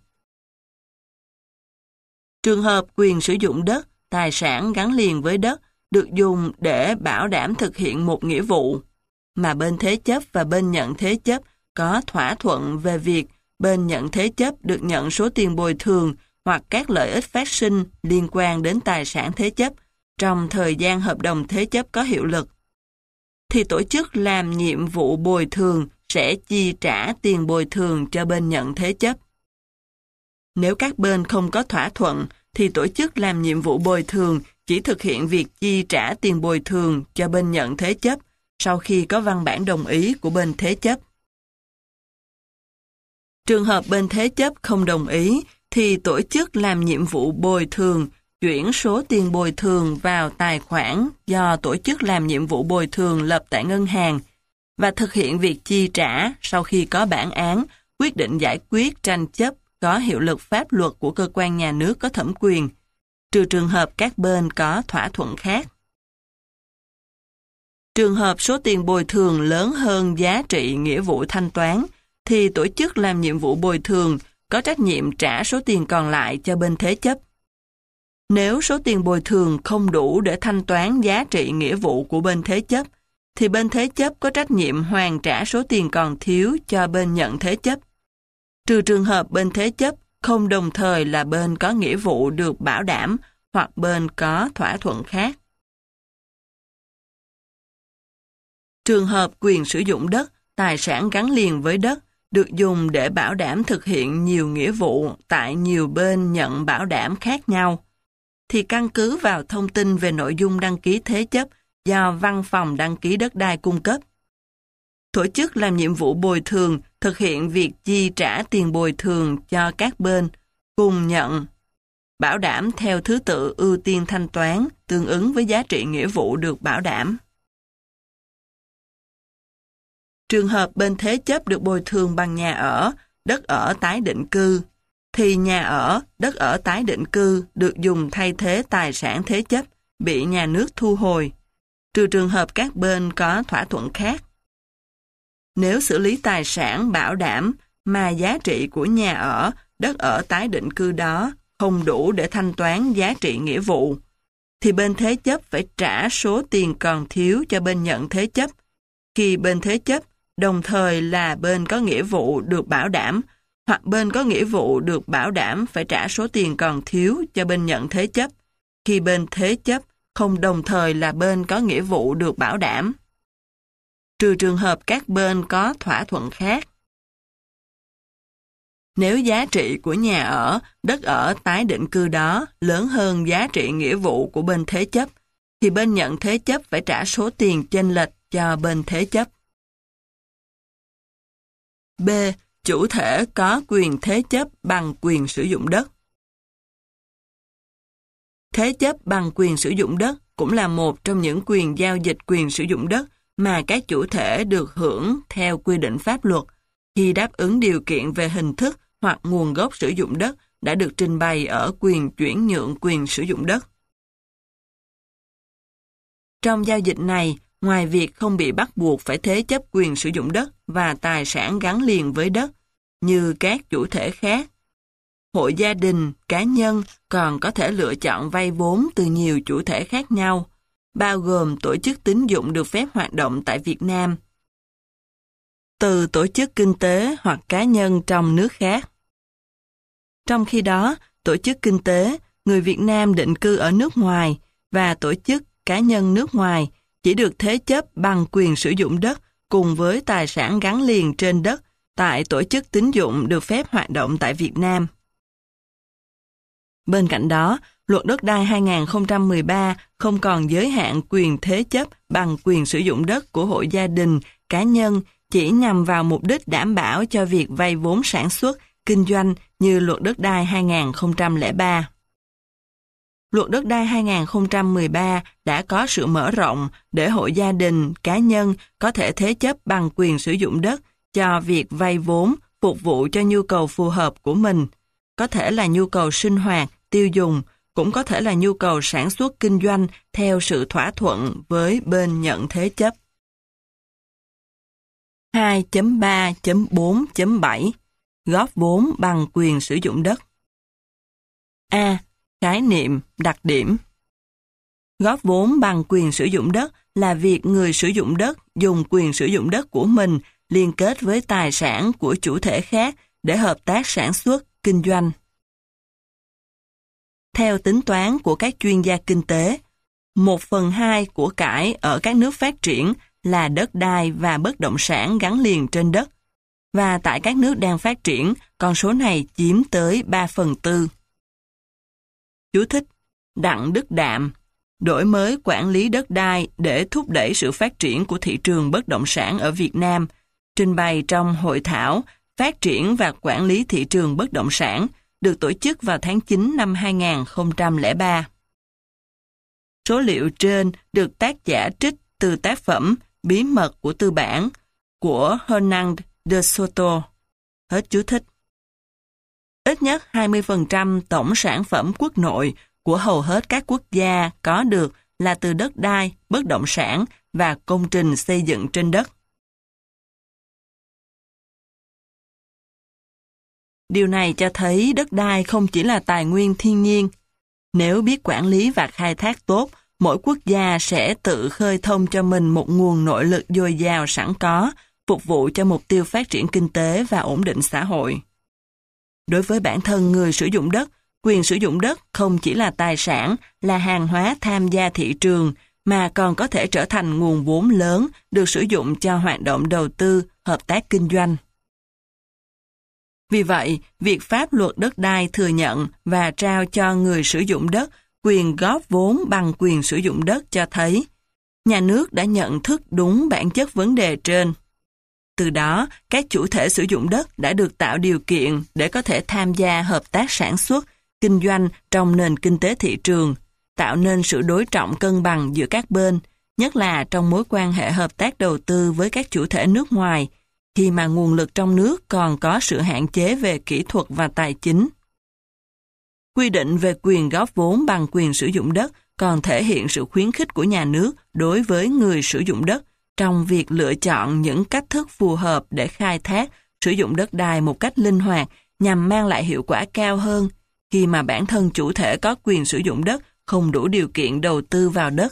Trường hợp quyền sử dụng đất, tài sản gắn liền với đất được dùng để bảo đảm thực hiện một nghĩa vụ, mà bên thế chấp và bên nhận thế chấp có thỏa thuận về việc bên nhận thế chấp được nhận số tiền bồi thường hoặc các lợi ích phát sinh liên quan đến tài sản thế chấp trong thời gian hợp đồng thế chấp có hiệu lực, thì tổ chức làm nhiệm vụ bồi thường sẽ chi trả tiền bồi thường cho bên nhận thế chấp. Nếu các bên không có thỏa thuận, thì tổ chức làm nhiệm vụ bồi thường chỉ thực hiện việc chi trả tiền bồi thường cho bên nhận thế chấp sau khi có văn bản đồng ý của bên thế chấp. Trường hợp bên thế chấp không đồng ý, thì tổ chức làm nhiệm vụ bồi thường chuyển số tiền bồi thường vào tài khoản do tổ chức làm nhiệm vụ bồi thường lập tại ngân hàng và thực hiện việc chi trả sau khi có bản án, quyết định giải quyết tranh chấp có hiệu lực pháp luật của cơ quan nhà nước có thẩm quyền, trừ trường hợp các bên có thỏa thuận khác. Trường hợp số tiền bồi thường lớn hơn giá trị nghĩa vụ thanh toán, thì tổ chức làm nhiệm vụ bồi thường có trách nhiệm trả số tiền còn lại cho bên thế chấp. Nếu số tiền bồi thường không đủ để thanh toán giá trị nghĩa vụ của bên thế chấp, thì bên thế chấp có trách nhiệm hoàn trả số tiền còn thiếu cho bên nhận thế chấp, trừ trường hợp bên thế chấp không đồng thời là bên có nghĩa vụ được bảo đảm hoặc bên có thỏa thuận khác. Trường hợp quyền sử dụng đất, tài sản gắn liền với đất, được dùng để bảo đảm thực hiện nhiều nghĩa vụ tại nhiều bên nhận bảo đảm khác nhau, thì căn cứ vào thông tin về nội dung đăng ký thế chấp do Văn phòng đăng ký đất đai cung cấp. Tổ chức làm nhiệm vụ bồi thường thực hiện việc chi trả tiền bồi thường cho các bên cùng nhận, bảo đảm theo thứ tự ưu tiên thanh toán tương ứng với giá trị nghĩa vụ được bảo đảm. Trường hợp bên thế chấp được bồi thường bằng nhà ở, đất ở tái định cư, thì nhà ở, đất ở tái định cư được dùng thay thế tài sản thế chấp bị nhà nước thu hồi, trừ trường hợp các bên có thỏa thuận khác. Nếu xử lý tài sản bảo đảm mà giá trị của nhà ở, đất ở tái định cư đó không đủ để thanh toán giá trị nghĩa vụ, thì bên thế chấp phải trả số tiền còn thiếu cho bên nhận thế chấp, khi bên thế chấp đồng thời là bên có nghĩa vụ được bảo đảm, hoặc bên có nghĩa vụ được bảo đảm phải trả số tiền còn thiếu cho bên nhận thế chấp, khi bên thế chấp không đồng thời là bên có nghĩa vụ được bảo đảm, trừ trường hợp các bên có thỏa thuận khác. Nếu giá trị của nhà ở, đất ở tái định cư đó lớn hơn giá trị nghĩa vụ của bên thế chấp, thì bên nhận thế chấp phải trả số tiền chênh lệch cho bên thế chấp. B. Chủ thể có quyền thế chấp bằng quyền sử dụng đất. Thế chấp bằng quyền sử dụng đất cũng là một trong những quyền giao dịch quyền sử dụng đất mà các chủ thể được hưởng theo quy định pháp luật khi đáp ứng điều kiện về hình thức hoặc nguồn gốc sử dụng đất đã được trình bày ở quyền chuyển nhượng quyền sử dụng đất. Trong giao dịch này, ngoài việc không bị bắt buộc phải thế chấp quyền sử dụng đất và tài sản gắn liền với đất, như các chủ thể khác, hội gia đình, cá nhân còn có thể lựa chọn vay vốn từ nhiều chủ thể khác nhau, bao gồm tổ chức tín dụng được phép hoạt động tại Việt Nam, từ tổ chức kinh tế hoặc cá nhân trong nước khác. Trong khi đó, tổ chức kinh tế, người Việt Nam định cư ở nước ngoài và tổ chức cá nhân nước ngoài chỉ được thế chấp bằng quyền sử dụng đất cùng với tài sản gắn liền trên đất tại tổ chức tín dụng được phép hoạt động tại Việt Nam. Bên cạnh đó, Luật Đất đai 2013 không còn giới hạn quyền thế chấp bằng quyền sử dụng đất của hộ gia đình, cá nhân chỉ nhằm vào mục đích đảm bảo cho việc vay vốn sản xuất, kinh doanh như Luật Đất đai 2003. Luật Đất đai 2013 đã có sự mở rộng để hộ gia đình, cá nhân có thể thế chấp bằng quyền sử dụng đất cho việc vay vốn phục vụ cho nhu cầu phù hợp của mình, có thể là nhu cầu sinh hoạt, tiêu dùng, cũng có thể là nhu cầu sản xuất kinh doanh theo sự thỏa thuận với bên nhận thế chấp. 2.3.4.7 Góp vốn bằng quyền sử dụng đất. A. Khái niệm, đặc điểm. Góp vốn bằng quyền sử dụng đất là việc người sử dụng đất dùng quyền sử dụng đất của mình liên kết với tài sản của chủ thể khác để hợp tác sản xuất, kinh doanh. Theo tính toán của các chuyên gia kinh tế, 1/2 của cải ở các nước phát triển là đất đai và bất động sản gắn liền trên đất, và tại các nước đang phát triển, con số này chiếm tới 3/4. Chú thích: Đặng Đức Đạm, đổi mới quản lý đất đai để thúc đẩy sự phát triển của thị trường bất động sản ở Việt Nam, trình bày trong hội thảo Phát triển và quản lý thị trường bất động sản, được tổ chức vào tháng 9 năm 2003. Số liệu trên được tác giả trích từ tác phẩm Bí mật của tư bản, của Hernán de Soto. Hết chú thích. Ít nhất 20% tổng sản phẩm quốc nội của hầu hết các quốc gia có được là từ đất đai, bất động sản và công trình xây dựng trên đất. Điều này cho thấy đất đai không chỉ là tài nguyên thiên nhiên. Nếu biết quản lý và khai thác tốt, mỗi quốc gia sẽ tự khơi thông cho mình một nguồn nội lực dồi dào sẵn có, phục vụ cho mục tiêu phát triển kinh tế và ổn định xã hội. Đối với bản thân người sử dụng đất, quyền sử dụng đất không chỉ là tài sản, là hàng hóa tham gia thị trường, mà còn có thể trở thành nguồn vốn lớn được sử dụng cho hoạt động đầu tư, hợp tác kinh doanh. Vì vậy, việc pháp luật đất đai thừa nhận và trao cho người sử dụng đất quyền góp vốn bằng quyền sử dụng đất cho thấy nhà nước đã nhận thức đúng bản chất vấn đề trên. Từ đó, các chủ thể sử dụng đất đã được tạo điều kiện để có thể tham gia hợp tác sản xuất, kinh doanh trong nền kinh tế thị trường, tạo nên sự đối trọng cân bằng giữa các bên, nhất là trong mối quan hệ hợp tác đầu tư với các chủ thể nước ngoài, khi mà nguồn lực trong nước còn có sự hạn chế về kỹ thuật và tài chính. Quy định về quyền góp vốn bằng quyền sử dụng đất còn thể hiện sự khuyến khích của nhà nước đối với người sử dụng đất trong việc lựa chọn những cách thức phù hợp để khai thác, sử dụng đất đai một cách linh hoạt nhằm mang lại hiệu quả cao hơn khi mà bản thân chủ thể có quyền sử dụng đất không đủ điều kiện đầu tư vào đất.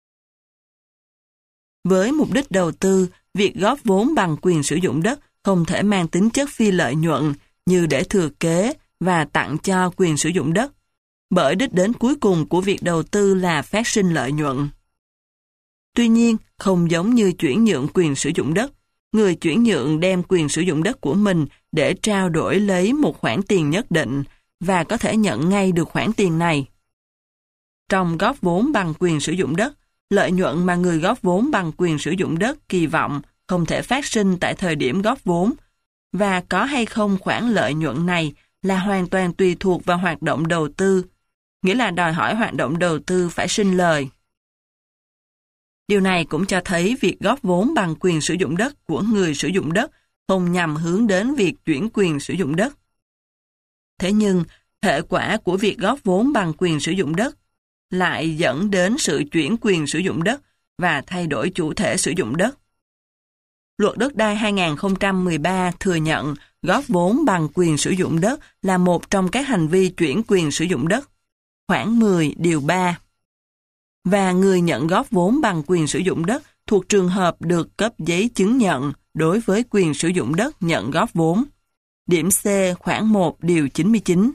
Với mục đích đầu tư, việc góp vốn bằng quyền sử dụng đất không thể mang tính chất phi lợi nhuận như để thừa kế và tặng cho quyền sử dụng đất, bởi đích đến cuối cùng của việc đầu tư là phát sinh lợi nhuận. Tuy nhiên, không giống như chuyển nhượng quyền sử dụng đất, người chuyển nhượng đem quyền sử dụng đất của mình để trao đổi lấy một khoản tiền nhất định và có thể nhận ngay được khoản tiền này. Trong góp vốn bằng quyền sử dụng đất, lợi nhuận mà người góp vốn bằng quyền sử dụng đất kỳ vọng không thể phát sinh tại thời điểm góp vốn, và có hay không khoản lợi nhuận này là hoàn toàn tùy thuộc vào hoạt động đầu tư, nghĩa là đòi hỏi hoạt động đầu tư phải sinh lời. Điều này cũng cho thấy việc góp vốn bằng quyền sử dụng đất của người sử dụng đất không nhằm hướng đến việc chuyển quyền sử dụng đất. Thế nhưng, hệ quả của việc góp vốn bằng quyền sử dụng đất lại dẫn đến sự chuyển quyền sử dụng đất và thay đổi chủ thể sử dụng đất. Luật đất đai 2013 thừa nhận góp vốn bằng quyền sử dụng đất là một trong các hành vi chuyển quyền sử dụng đất. Khoản 10 điều 3. Và người nhận góp vốn bằng quyền sử dụng đất thuộc trường hợp được cấp giấy chứng nhận đối với quyền sử dụng đất nhận góp vốn. Điểm C khoản 1 điều 99.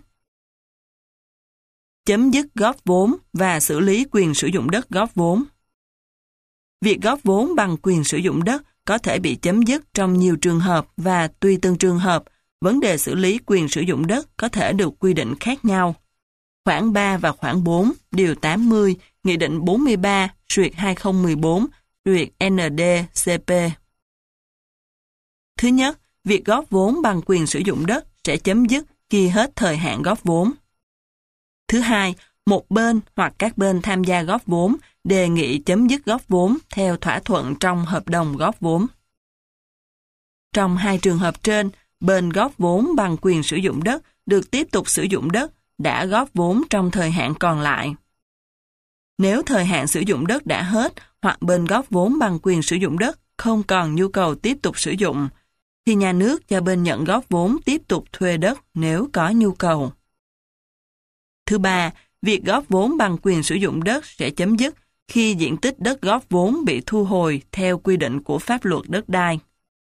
Chấm dứt góp vốn và xử lý quyền sử dụng đất góp vốn. Việc góp vốn bằng quyền sử dụng đất có thể bị chấm dứt trong nhiều trường hợp và tùy từng trường hợp, vấn đề xử lý quyền sử dụng đất có thể được quy định khác nhau. Khoản 3 và khoản 4, điều 80, Nghị định 43/2014/ND-CP. Thứ nhất, việc góp vốn bằng quyền sử dụng đất sẽ chấm dứt khi hết thời hạn góp vốn. Thứ hai, một bên hoặc các bên tham gia góp vốn đề nghị chấm dứt góp vốn theo thỏa thuận trong hợp đồng góp vốn. Trong hai trường hợp trên, bên góp vốn bằng quyền sử dụng đất được tiếp tục sử dụng đất đã góp vốn trong thời hạn còn lại. Nếu thời hạn sử dụng đất đã hết hoặc bên góp vốn bằng quyền sử dụng đất không còn nhu cầu tiếp tục sử dụng, thì nhà nước cho bên nhận góp vốn tiếp tục thuê đất nếu có nhu cầu. Thứ ba, việc góp vốn bằng quyền sử dụng đất sẽ chấm dứt khi diện tích đất góp vốn bị thu hồi theo quy định của pháp luật đất đai.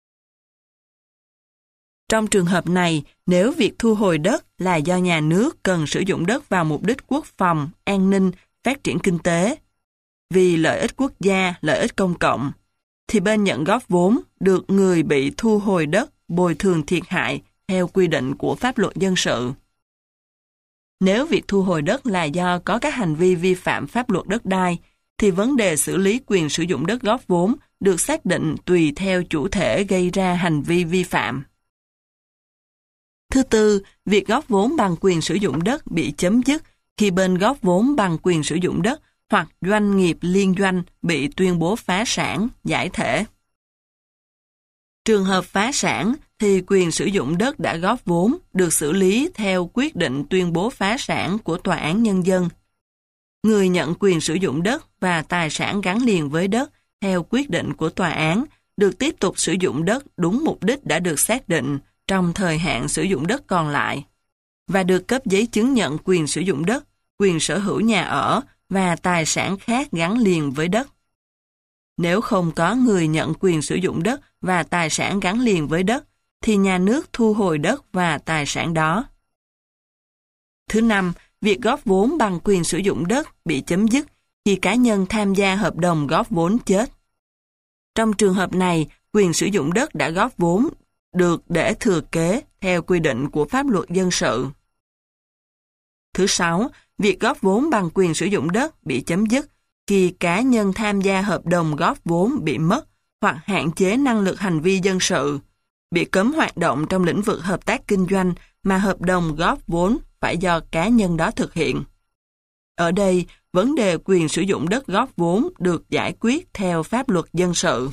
Trong trường hợp này, nếu việc thu hồi đất là do nhà nước cần sử dụng đất vào mục đích quốc phòng, an ninh, phát triển kinh tế, vì lợi ích quốc gia, lợi ích công cộng, thì bên nhận góp vốn được người bị thu hồi đất bồi thường thiệt hại theo quy định của pháp luật dân sự. Nếu việc thu hồi đất là do có các hành vi vi phạm pháp luật đất đai, thì vấn đề xử lý quyền sử dụng đất góp vốn được xác định tùy theo chủ thể gây ra hành vi vi phạm. Thứ tư, việc góp vốn bằng quyền sử dụng đất bị chấm dứt khi bên góp vốn bằng quyền sử dụng đất hoặc doanh nghiệp liên doanh bị tuyên bố phá sản, giải thể. Trường hợp phá sản thì quyền sử dụng đất đã góp vốn được xử lý theo quyết định tuyên bố phá sản của Tòa án Nhân dân. Người nhận quyền sử dụng đất và tài sản gắn liền với đất theo quyết định của tòa án được tiếp tục sử dụng đất đúng mục đích đã được xác định trong thời hạn sử dụng đất còn lại và được cấp giấy chứng nhận quyền sử dụng đất, quyền sở hữu nhà ở và tài sản khác gắn liền với đất. Nếu không có người nhận quyền sử dụng đất và tài sản gắn liền với đất, thì nhà nước thu hồi đất và tài sản đó. Thứ năm, việc góp vốn bằng quyền sử dụng đất bị chấm dứt khi cá nhân tham gia hợp đồng góp vốn chết. Trong trường hợp này, quyền sử dụng đất đã góp vốn được để thừa kế theo quy định của pháp luật dân sự. Thứ sáu, việc góp vốn bằng quyền sử dụng đất bị chấm dứt khi cá nhân tham gia hợp đồng góp vốn bị mất hoặc hạn chế năng lực hành vi dân sự, bị cấm hoạt động trong lĩnh vực hợp tác kinh doanh mà hợp đồng góp vốn phải do cá nhân đó thực hiện. Ở đây, vấn đề quyền sử dụng đất góp vốn được giải quyết theo pháp luật dân sự.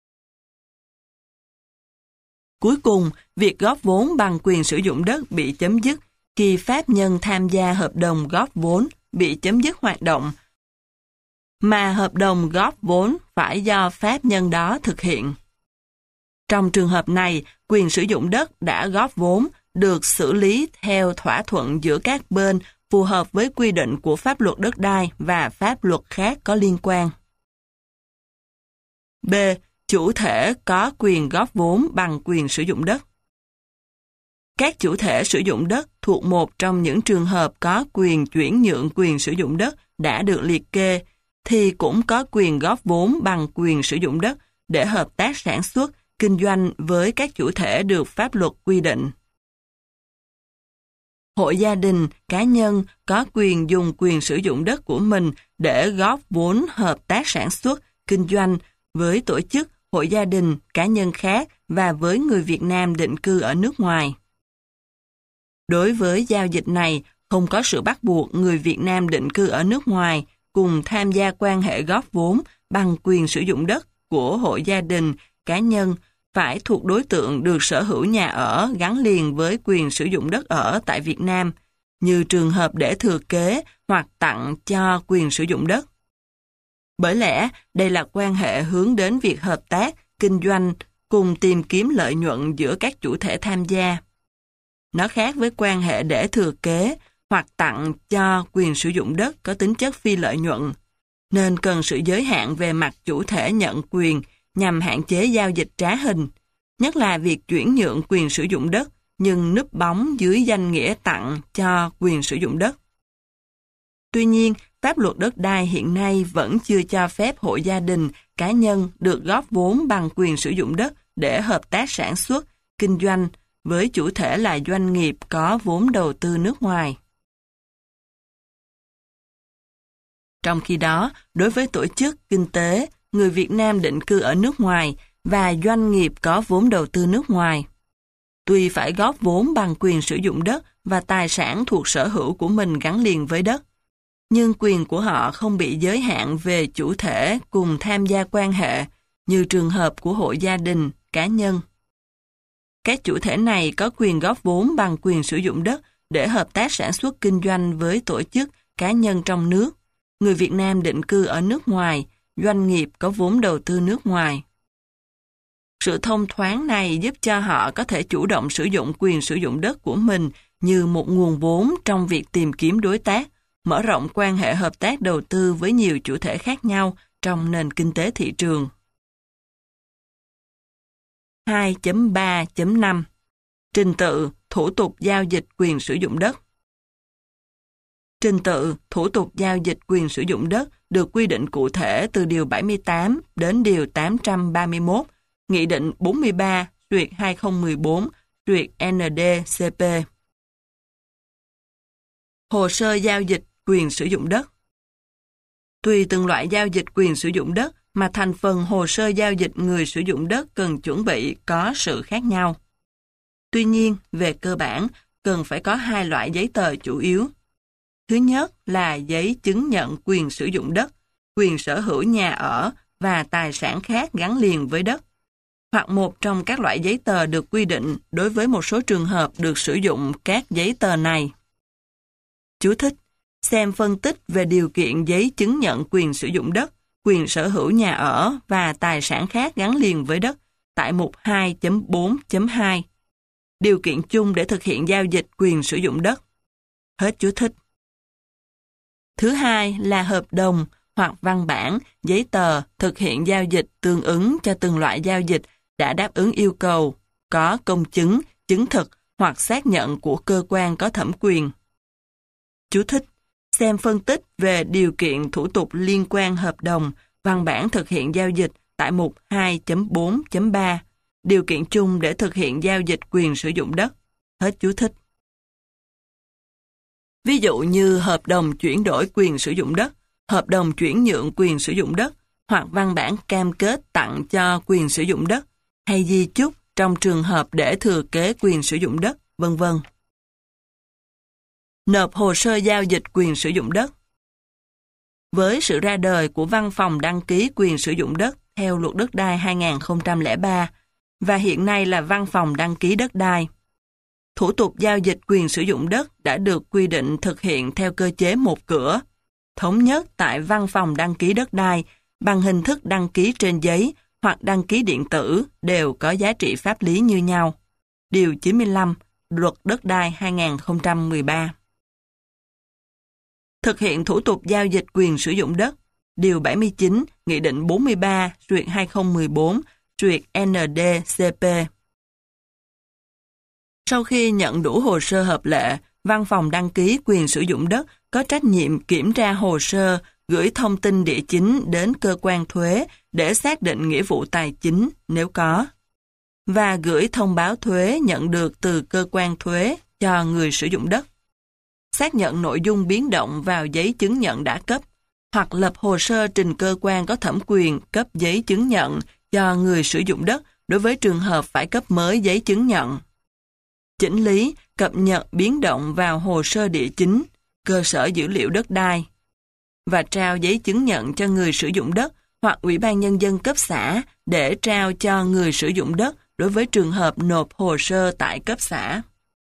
Cuối cùng, việc góp vốn bằng quyền sử dụng đất bị chấm dứt khi pháp nhân tham gia hợp đồng góp vốn bị chấm dứt hoạt động mà hợp đồng góp vốn phải do pháp nhân đó thực hiện. Trong trường hợp này, quyền sử dụng đất đã góp vốn được xử lý theo thỏa thuận giữa các bên phù hợp với quy định của pháp luật đất đai và pháp luật khác có liên quan. B. Chủ thể có quyền góp vốn bằng quyền sử dụng đất. Các chủ thể sử dụng đất thuộc một trong những trường hợp có quyền chuyển nhượng quyền sử dụng đất đã được liệt kê thì cũng có quyền góp vốn bằng quyền sử dụng đất để hợp tác sản xuất, kinh doanh với các chủ thể được pháp luật quy định. Hội gia đình, cá nhân có quyền dùng quyền sử dụng đất của mình để góp vốn hợp tác sản xuất, kinh doanh với tổ chức, hội gia đình, cá nhân khác và với người Việt Nam định cư ở nước ngoài. Đối với giao dịch này, không có sự bắt buộc người Việt Nam định cư ở nước ngoài cùng tham gia quan hệ góp vốn bằng quyền sử dụng đất của hội gia đình, cá nhân phải thuộc đối tượng được sở hữu nhà ở gắn liền với quyền sử dụng đất ở tại Việt Nam, như trường hợp để thừa kế hoặc tặng cho quyền sử dụng đất. Bởi lẽ, đây là quan hệ hướng đến việc hợp tác, kinh doanh cùng tìm kiếm lợi nhuận giữa các chủ thể tham gia. Nó khác với quan hệ để thừa kế hoặc tặng cho quyền sử dụng đất có tính chất phi lợi nhuận, nên cần sự giới hạn về mặt chủ thể nhận quyền nhằm hạn chế giao dịch trá hình, nhất là việc chuyển nhượng quyền sử dụng đất nhưng núp bóng dưới danh nghĩa tặng cho quyền sử dụng đất. Tuy nhiên, pháp luật đất đai hiện nay vẫn chưa cho phép hội gia đình, cá nhân được góp vốn bằng quyền sử dụng đất để hợp tác sản xuất, kinh doanh với chủ thể là doanh nghiệp có vốn đầu tư nước ngoài. Trong khi đó, đối với tổ chức, kinh tế, người Việt Nam định cư ở nước ngoài và doanh nghiệp có vốn đầu tư nước ngoài, tuy phải góp vốn bằng quyền sử dụng đất và tài sản thuộc sở hữu của mình gắn liền với đất, nhưng quyền của họ không bị giới hạn về chủ thể cùng tham gia quan hệ như trường hợp của hội gia đình, cá nhân. Các chủ thể này có quyền góp vốn bằng quyền sử dụng đất để hợp tác sản xuất kinh doanh với tổ chức, cá nhân trong nước, người Việt Nam định cư ở nước ngoài, doanh nghiệp có vốn đầu tư nước ngoài. Sự thông thoáng này giúp cho họ có thể chủ động sử dụng quyền sử dụng đất của mình như một nguồn vốn trong việc tìm kiếm đối tác, mở rộng quan hệ hợp tác đầu tư với nhiều chủ thể khác nhau trong nền kinh tế thị trường. 2.3.5 Trình tự, thủ tục giao dịch quyền sử dụng đất. Trình tự, thủ tục giao dịch quyền sử dụng đất được quy định cụ thể từ Điều 78 đến Điều 831, Nghị định 43/2014/ND-CP. Hồ sơ giao dịch quyền sử dụng đất. Tùy từng loại giao dịch quyền sử dụng đất mà thành phần hồ sơ giao dịch người sử dụng đất cần chuẩn bị có sự khác nhau. Tuy nhiên, về cơ bản, cần phải có hai loại giấy tờ chủ yếu. Thứ nhất là giấy chứng nhận quyền sử dụng đất, quyền sở hữu nhà ở và tài sản khác gắn liền với đất. hoặc một trong các loại giấy tờ được quy định đối với một số trường hợp được sử dụng các giấy tờ này. Chú thích: xem phân tích về điều kiện giấy chứng nhận quyền sử dụng đất, quyền sở hữu nhà ở và tài sản khác gắn liền với đất tại mục 2.4.2. Điều kiện chung để thực hiện giao dịch quyền sử dụng đất. Hết chú thích. Thứ hai là hợp đồng hoặc văn bản, giấy tờ thực hiện giao dịch tương ứng cho từng loại giao dịch đã đáp ứng yêu cầu, có công chứng, chứng thực hoặc xác nhận của cơ quan có thẩm quyền. Chú thích: xem phân tích về điều kiện thủ tục liên quan hợp đồng, văn bản thực hiện giao dịch tại mục 2.4.3. Điều kiện chung để thực hiện giao dịch quyền sử dụng đất. Hết chú thích. Ví dụ như hợp đồng chuyển đổi quyền sử dụng đất, hợp đồng chuyển nhượng quyền sử dụng đất, hoặc văn bản cam kết tặng cho quyền sử dụng đất, hay di chúc trong trường hợp để thừa kế quyền sử dụng đất, v.v. Nộp hồ sơ giao dịch quyền sử dụng đất. Với sự ra đời của Văn phòng đăng ký quyền sử dụng đất theo Luật Đất đai 2003 và hiện nay là Văn phòng đăng ký đất đai, thủ tục giao dịch quyền sử dụng đất đã được quy định thực hiện theo cơ chế một cửa, thống nhất tại Văn phòng đăng ký đất đai bằng hình thức đăng ký trên giấy hoặc đăng ký điện tử đều có giá trị pháp lý như nhau. Điều 95 Luật Đất đai 2013. Thực hiện thủ tục giao dịch quyền sử dụng đất. Điều 79 Nghị định 43/2014/ND-CP. Sau khi nhận đủ hồ sơ hợp lệ, Văn phòng đăng ký quyền sử dụng đất có trách nhiệm kiểm tra hồ sơ, gửi thông tin địa chính đến cơ quan thuế để xác định nghĩa vụ tài chính nếu có, và gửi thông báo thuế nhận được từ cơ quan thuế cho người sử dụng đất. Xác nhận nội dung biến động vào giấy chứng nhận đã cấp, hoặc lập hồ sơ trình cơ quan có thẩm quyền cấp giấy chứng nhận cho người sử dụng đất đối với trường hợp phải cấp mới giấy chứng nhận. Chỉnh lý, cập nhật biến động vào hồ sơ địa chính, cơ sở dữ liệu đất đai, và trao giấy chứng nhận cho người sử dụng đất hoặc Ủy ban Nhân dân cấp xã để trao cho người sử dụng đất đối với trường hợp nộp hồ sơ tại cấp xã.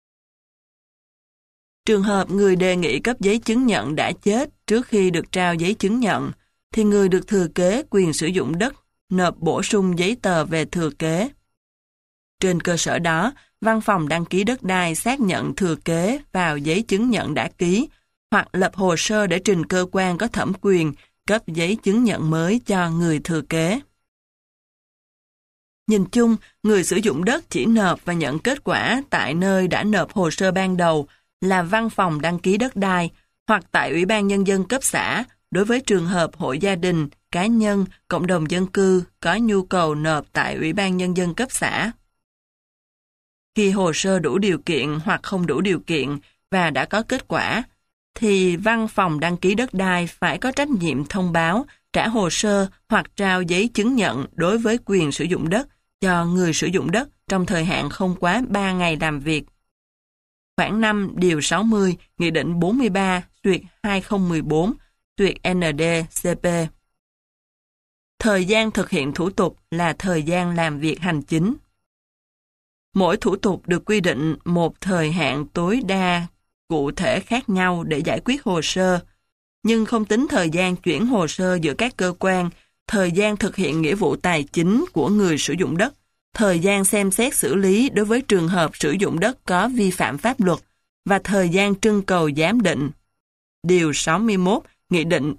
Trường hợp người đề nghị cấp giấy chứng nhận đã chết trước khi được trao giấy chứng nhận, thì người được thừa kế quyền sử dụng đất nộp bổ sung giấy tờ về thừa kế. Trên cơ sở đó, Văn phòng đăng ký đất đai xác nhận thừa kế vào giấy chứng nhận đã ký, hoặc lập hồ sơ để trình cơ quan có thẩm quyền cấp giấy chứng nhận mới cho người thừa kế. Nhìn chung, người sử dụng đất chỉ nộp và nhận kết quả tại nơi đã nộp hồ sơ ban đầu là Văn phòng đăng ký đất đai, hoặc tại Ủy ban Nhân dân cấp xã đối với trường hợp hộ gia đình, cá nhân, cộng đồng dân cư có nhu cầu nộp tại Ủy ban Nhân dân cấp xã. Khi hồ sơ đủ điều kiện hoặc không đủ điều kiện và đã có kết quả, thì Văn phòng đăng ký đất đai phải có trách nhiệm thông báo, trả hồ sơ hoặc trao giấy chứng nhận đối với quyền sử dụng đất cho người sử dụng đất trong thời hạn không quá 3 ngày làm việc. Khoảng 5 điều 60 Nghị định 43/2014/ND-CP. Thời gian thực hiện thủ tục là thời gian làm việc hành chính. Mỗi thủ tục được quy định một thời hạn tối đa cụ thể khác nhau để giải quyết hồ sơ, nhưng không tính thời gian chuyển hồ sơ giữa các cơ quan, thời gian thực hiện nghĩa vụ tài chính của người sử dụng đất, thời gian xem xét xử lý đối với trường hợp sử dụng đất có vi phạm pháp luật và thời gian trưng cầu giám định. Điều 61 Nghị định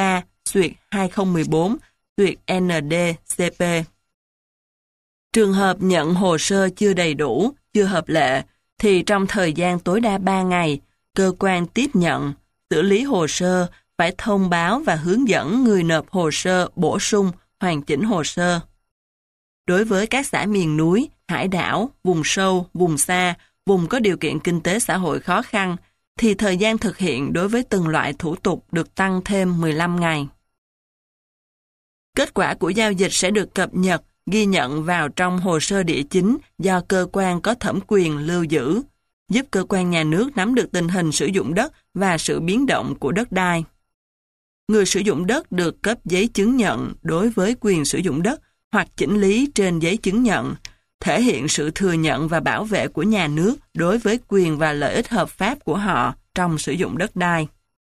43/2014/ND-CP. Trường hợp nhận hồ sơ chưa đầy đủ, chưa hợp lệ, thì trong thời gian tối đa 3 ngày, cơ quan tiếp nhận, xử lý hồ sơ phải thông báo và hướng dẫn người nộp hồ sơ bổ sung, hoàn chỉnh hồ sơ. Đối với các xã miền núi, hải đảo, vùng sâu, vùng xa, vùng có điều kiện kinh tế xã hội khó khăn, thì thời gian thực hiện đối với từng loại thủ tục được tăng thêm 15 ngày. Kết quả của giao dịch sẽ được cập nhật, ghi nhận vào trong hồ sơ địa chính do cơ quan có thẩm quyền lưu giữ, giúp cơ quan nhà nước nắm được tình hình sử dụng đất và sự biến động của đất đai. Người sử dụng đất được cấp giấy chứng nhận đối với quyền sử dụng đất hoặc chỉnh lý trên giấy chứng nhận, thể hiện sự thừa nhận và bảo vệ của nhà nước đối với quyền và lợi ích hợp pháp của họ trong sử dụng đất đai.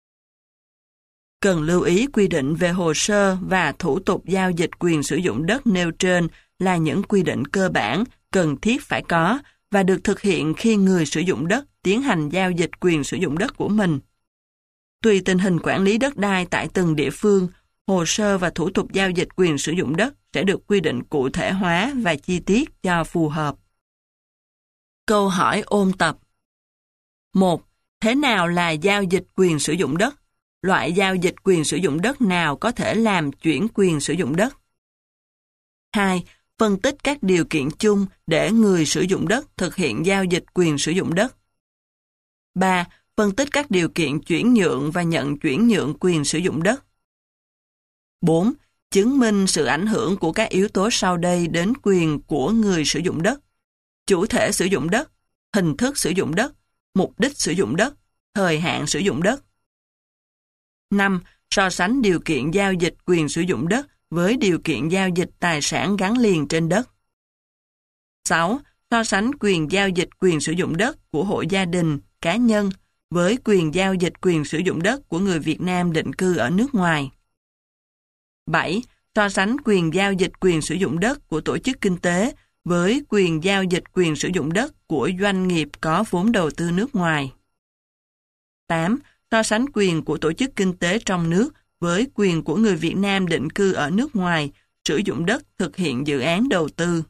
Cần lưu ý quy định về hồ sơ và thủ tục giao dịch quyền sử dụng đất nêu trên là những quy định cơ bản, cần thiết phải có và được thực hiện khi người sử dụng đất tiến hành giao dịch quyền sử dụng đất của mình. Tùy tình hình quản lý đất đai tại từng địa phương, hồ sơ và thủ tục giao dịch quyền sử dụng đất sẽ được quy định cụ thể hóa và chi tiết cho phù hợp. Câu hỏi ôn tập. 1. Thế nào là giao dịch quyền sử dụng đất? Loại giao dịch quyền sử dụng đất nào có thể làm chuyển quyền sử dụng đất? 2. Phân tích các điều kiện chung để người sử dụng đất thực hiện giao dịch quyền sử dụng đất. 3. Phân tích các điều kiện chuyển nhượng và nhận chuyển nhượng quyền sử dụng đất. 4. Chứng minh sự ảnh hưởng của các yếu tố sau đây đến quyền của người sử dụng đất: chủ thể sử dụng đất, hình thức sử dụng đất, mục đích sử dụng đất, thời hạn sử dụng đất. 5. So sánh điều kiện giao dịch quyền sử dụng đất với điều kiện giao dịch tài sản gắn liền trên đất. 6. So sánh quyền giao dịch quyền sử dụng đất của hộ gia đình, cá nhân với quyền giao dịch quyền sử dụng đất của người Việt Nam định cư ở nước ngoài. 7. So sánh quyền giao dịch quyền sử dụng đất của tổ chức kinh tế với quyền giao dịch quyền sử dụng đất của doanh nghiệp có vốn đầu tư nước ngoài. 8. So sánh quyền của tổ chức kinh tế trong nước với quyền của người Việt Nam định cư ở nước ngoài sử dụng đất thực hiện dự án đầu tư.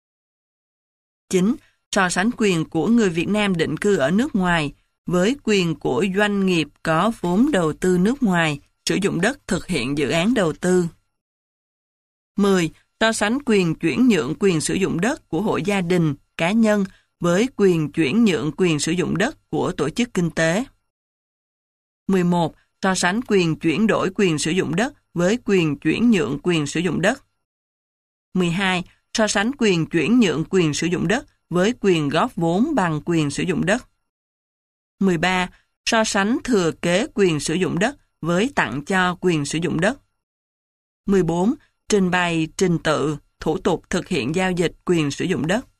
9. So sánh quyền của người Việt Nam định cư ở nước ngoài với quyền của doanh nghiệp có vốn đầu tư nước ngoài sử dụng đất thực hiện dự án đầu tư. 10. So sánh quyền chuyển nhượng quyền sử dụng đất của hộ gia đình, cá nhân với quyền chuyển nhượng quyền sử dụng đất của tổ chức kinh tế. 11. So sánh quyền chuyển đổi quyền sử dụng đất với quyền chuyển nhượng quyền sử dụng đất. 12. So sánh quyền chuyển nhượng quyền sử dụng đất với quyền góp vốn bằng quyền sử dụng đất. 13. So sánh thừa kế quyền sử dụng đất với tặng cho quyền sử dụng đất. 14. Trình bày trình tự, thủ tục thực hiện giao dịch quyền sử dụng đất.